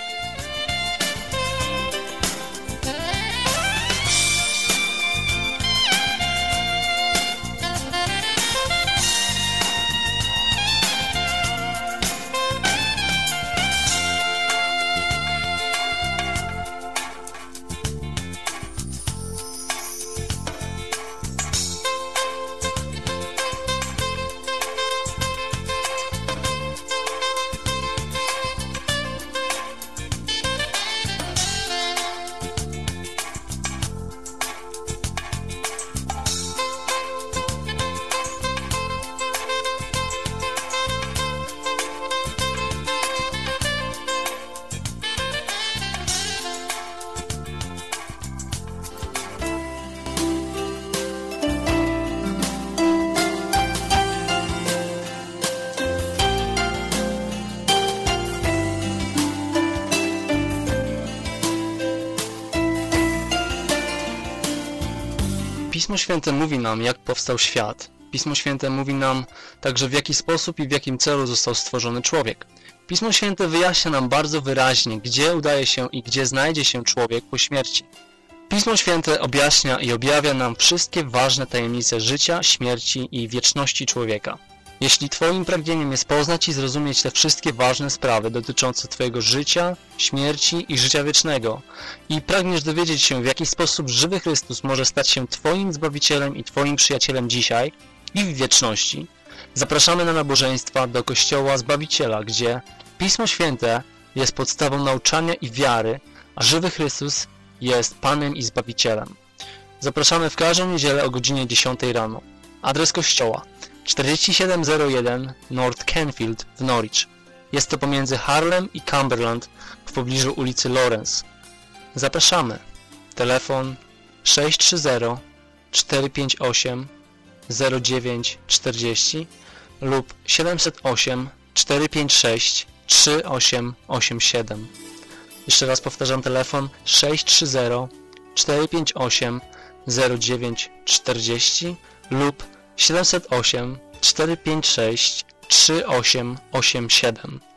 Pismo Święte mówi nam, jak powstał świat. Pismo Święte mówi nam także, w jaki sposób i w jakim celu został stworzony człowiek. Pismo Święte wyjaśnia nam bardzo wyraźnie, gdzie udaje się i gdzie znajdzie się człowiek po śmierci. Pismo Święte objaśnia i objawia nam wszystkie ważne tajemnice życia, śmierci i wieczności człowieka. Jeśli Twoim pragnieniem jest poznać i zrozumieć te wszystkie ważne sprawy dotyczące Twojego życia, śmierci i życia wiecznego i pragniesz dowiedzieć się, w jaki sposób żywy Chrystus może stać się Twoim Zbawicielem i Twoim przyjacielem dzisiaj i w wieczności, zapraszamy na nabożeństwa do Kościoła Zbawiciela, gdzie Pismo Święte jest podstawą nauczania i wiary, a żywy Chrystus jest Panem i Zbawicielem. Zapraszamy w każdą niedzielę o godzinie 10 rano. Adres kościoła: 4701 North Canfield w Norwich. Jest to pomiędzy Harlem i Cumberland w pobliżu ulicy Lawrence. Zapraszamy. Telefon 630 458 0940 lub 708 456 3887. Jeszcze raz powtarzam, telefon 630 458 0940 lub 708 456 3887.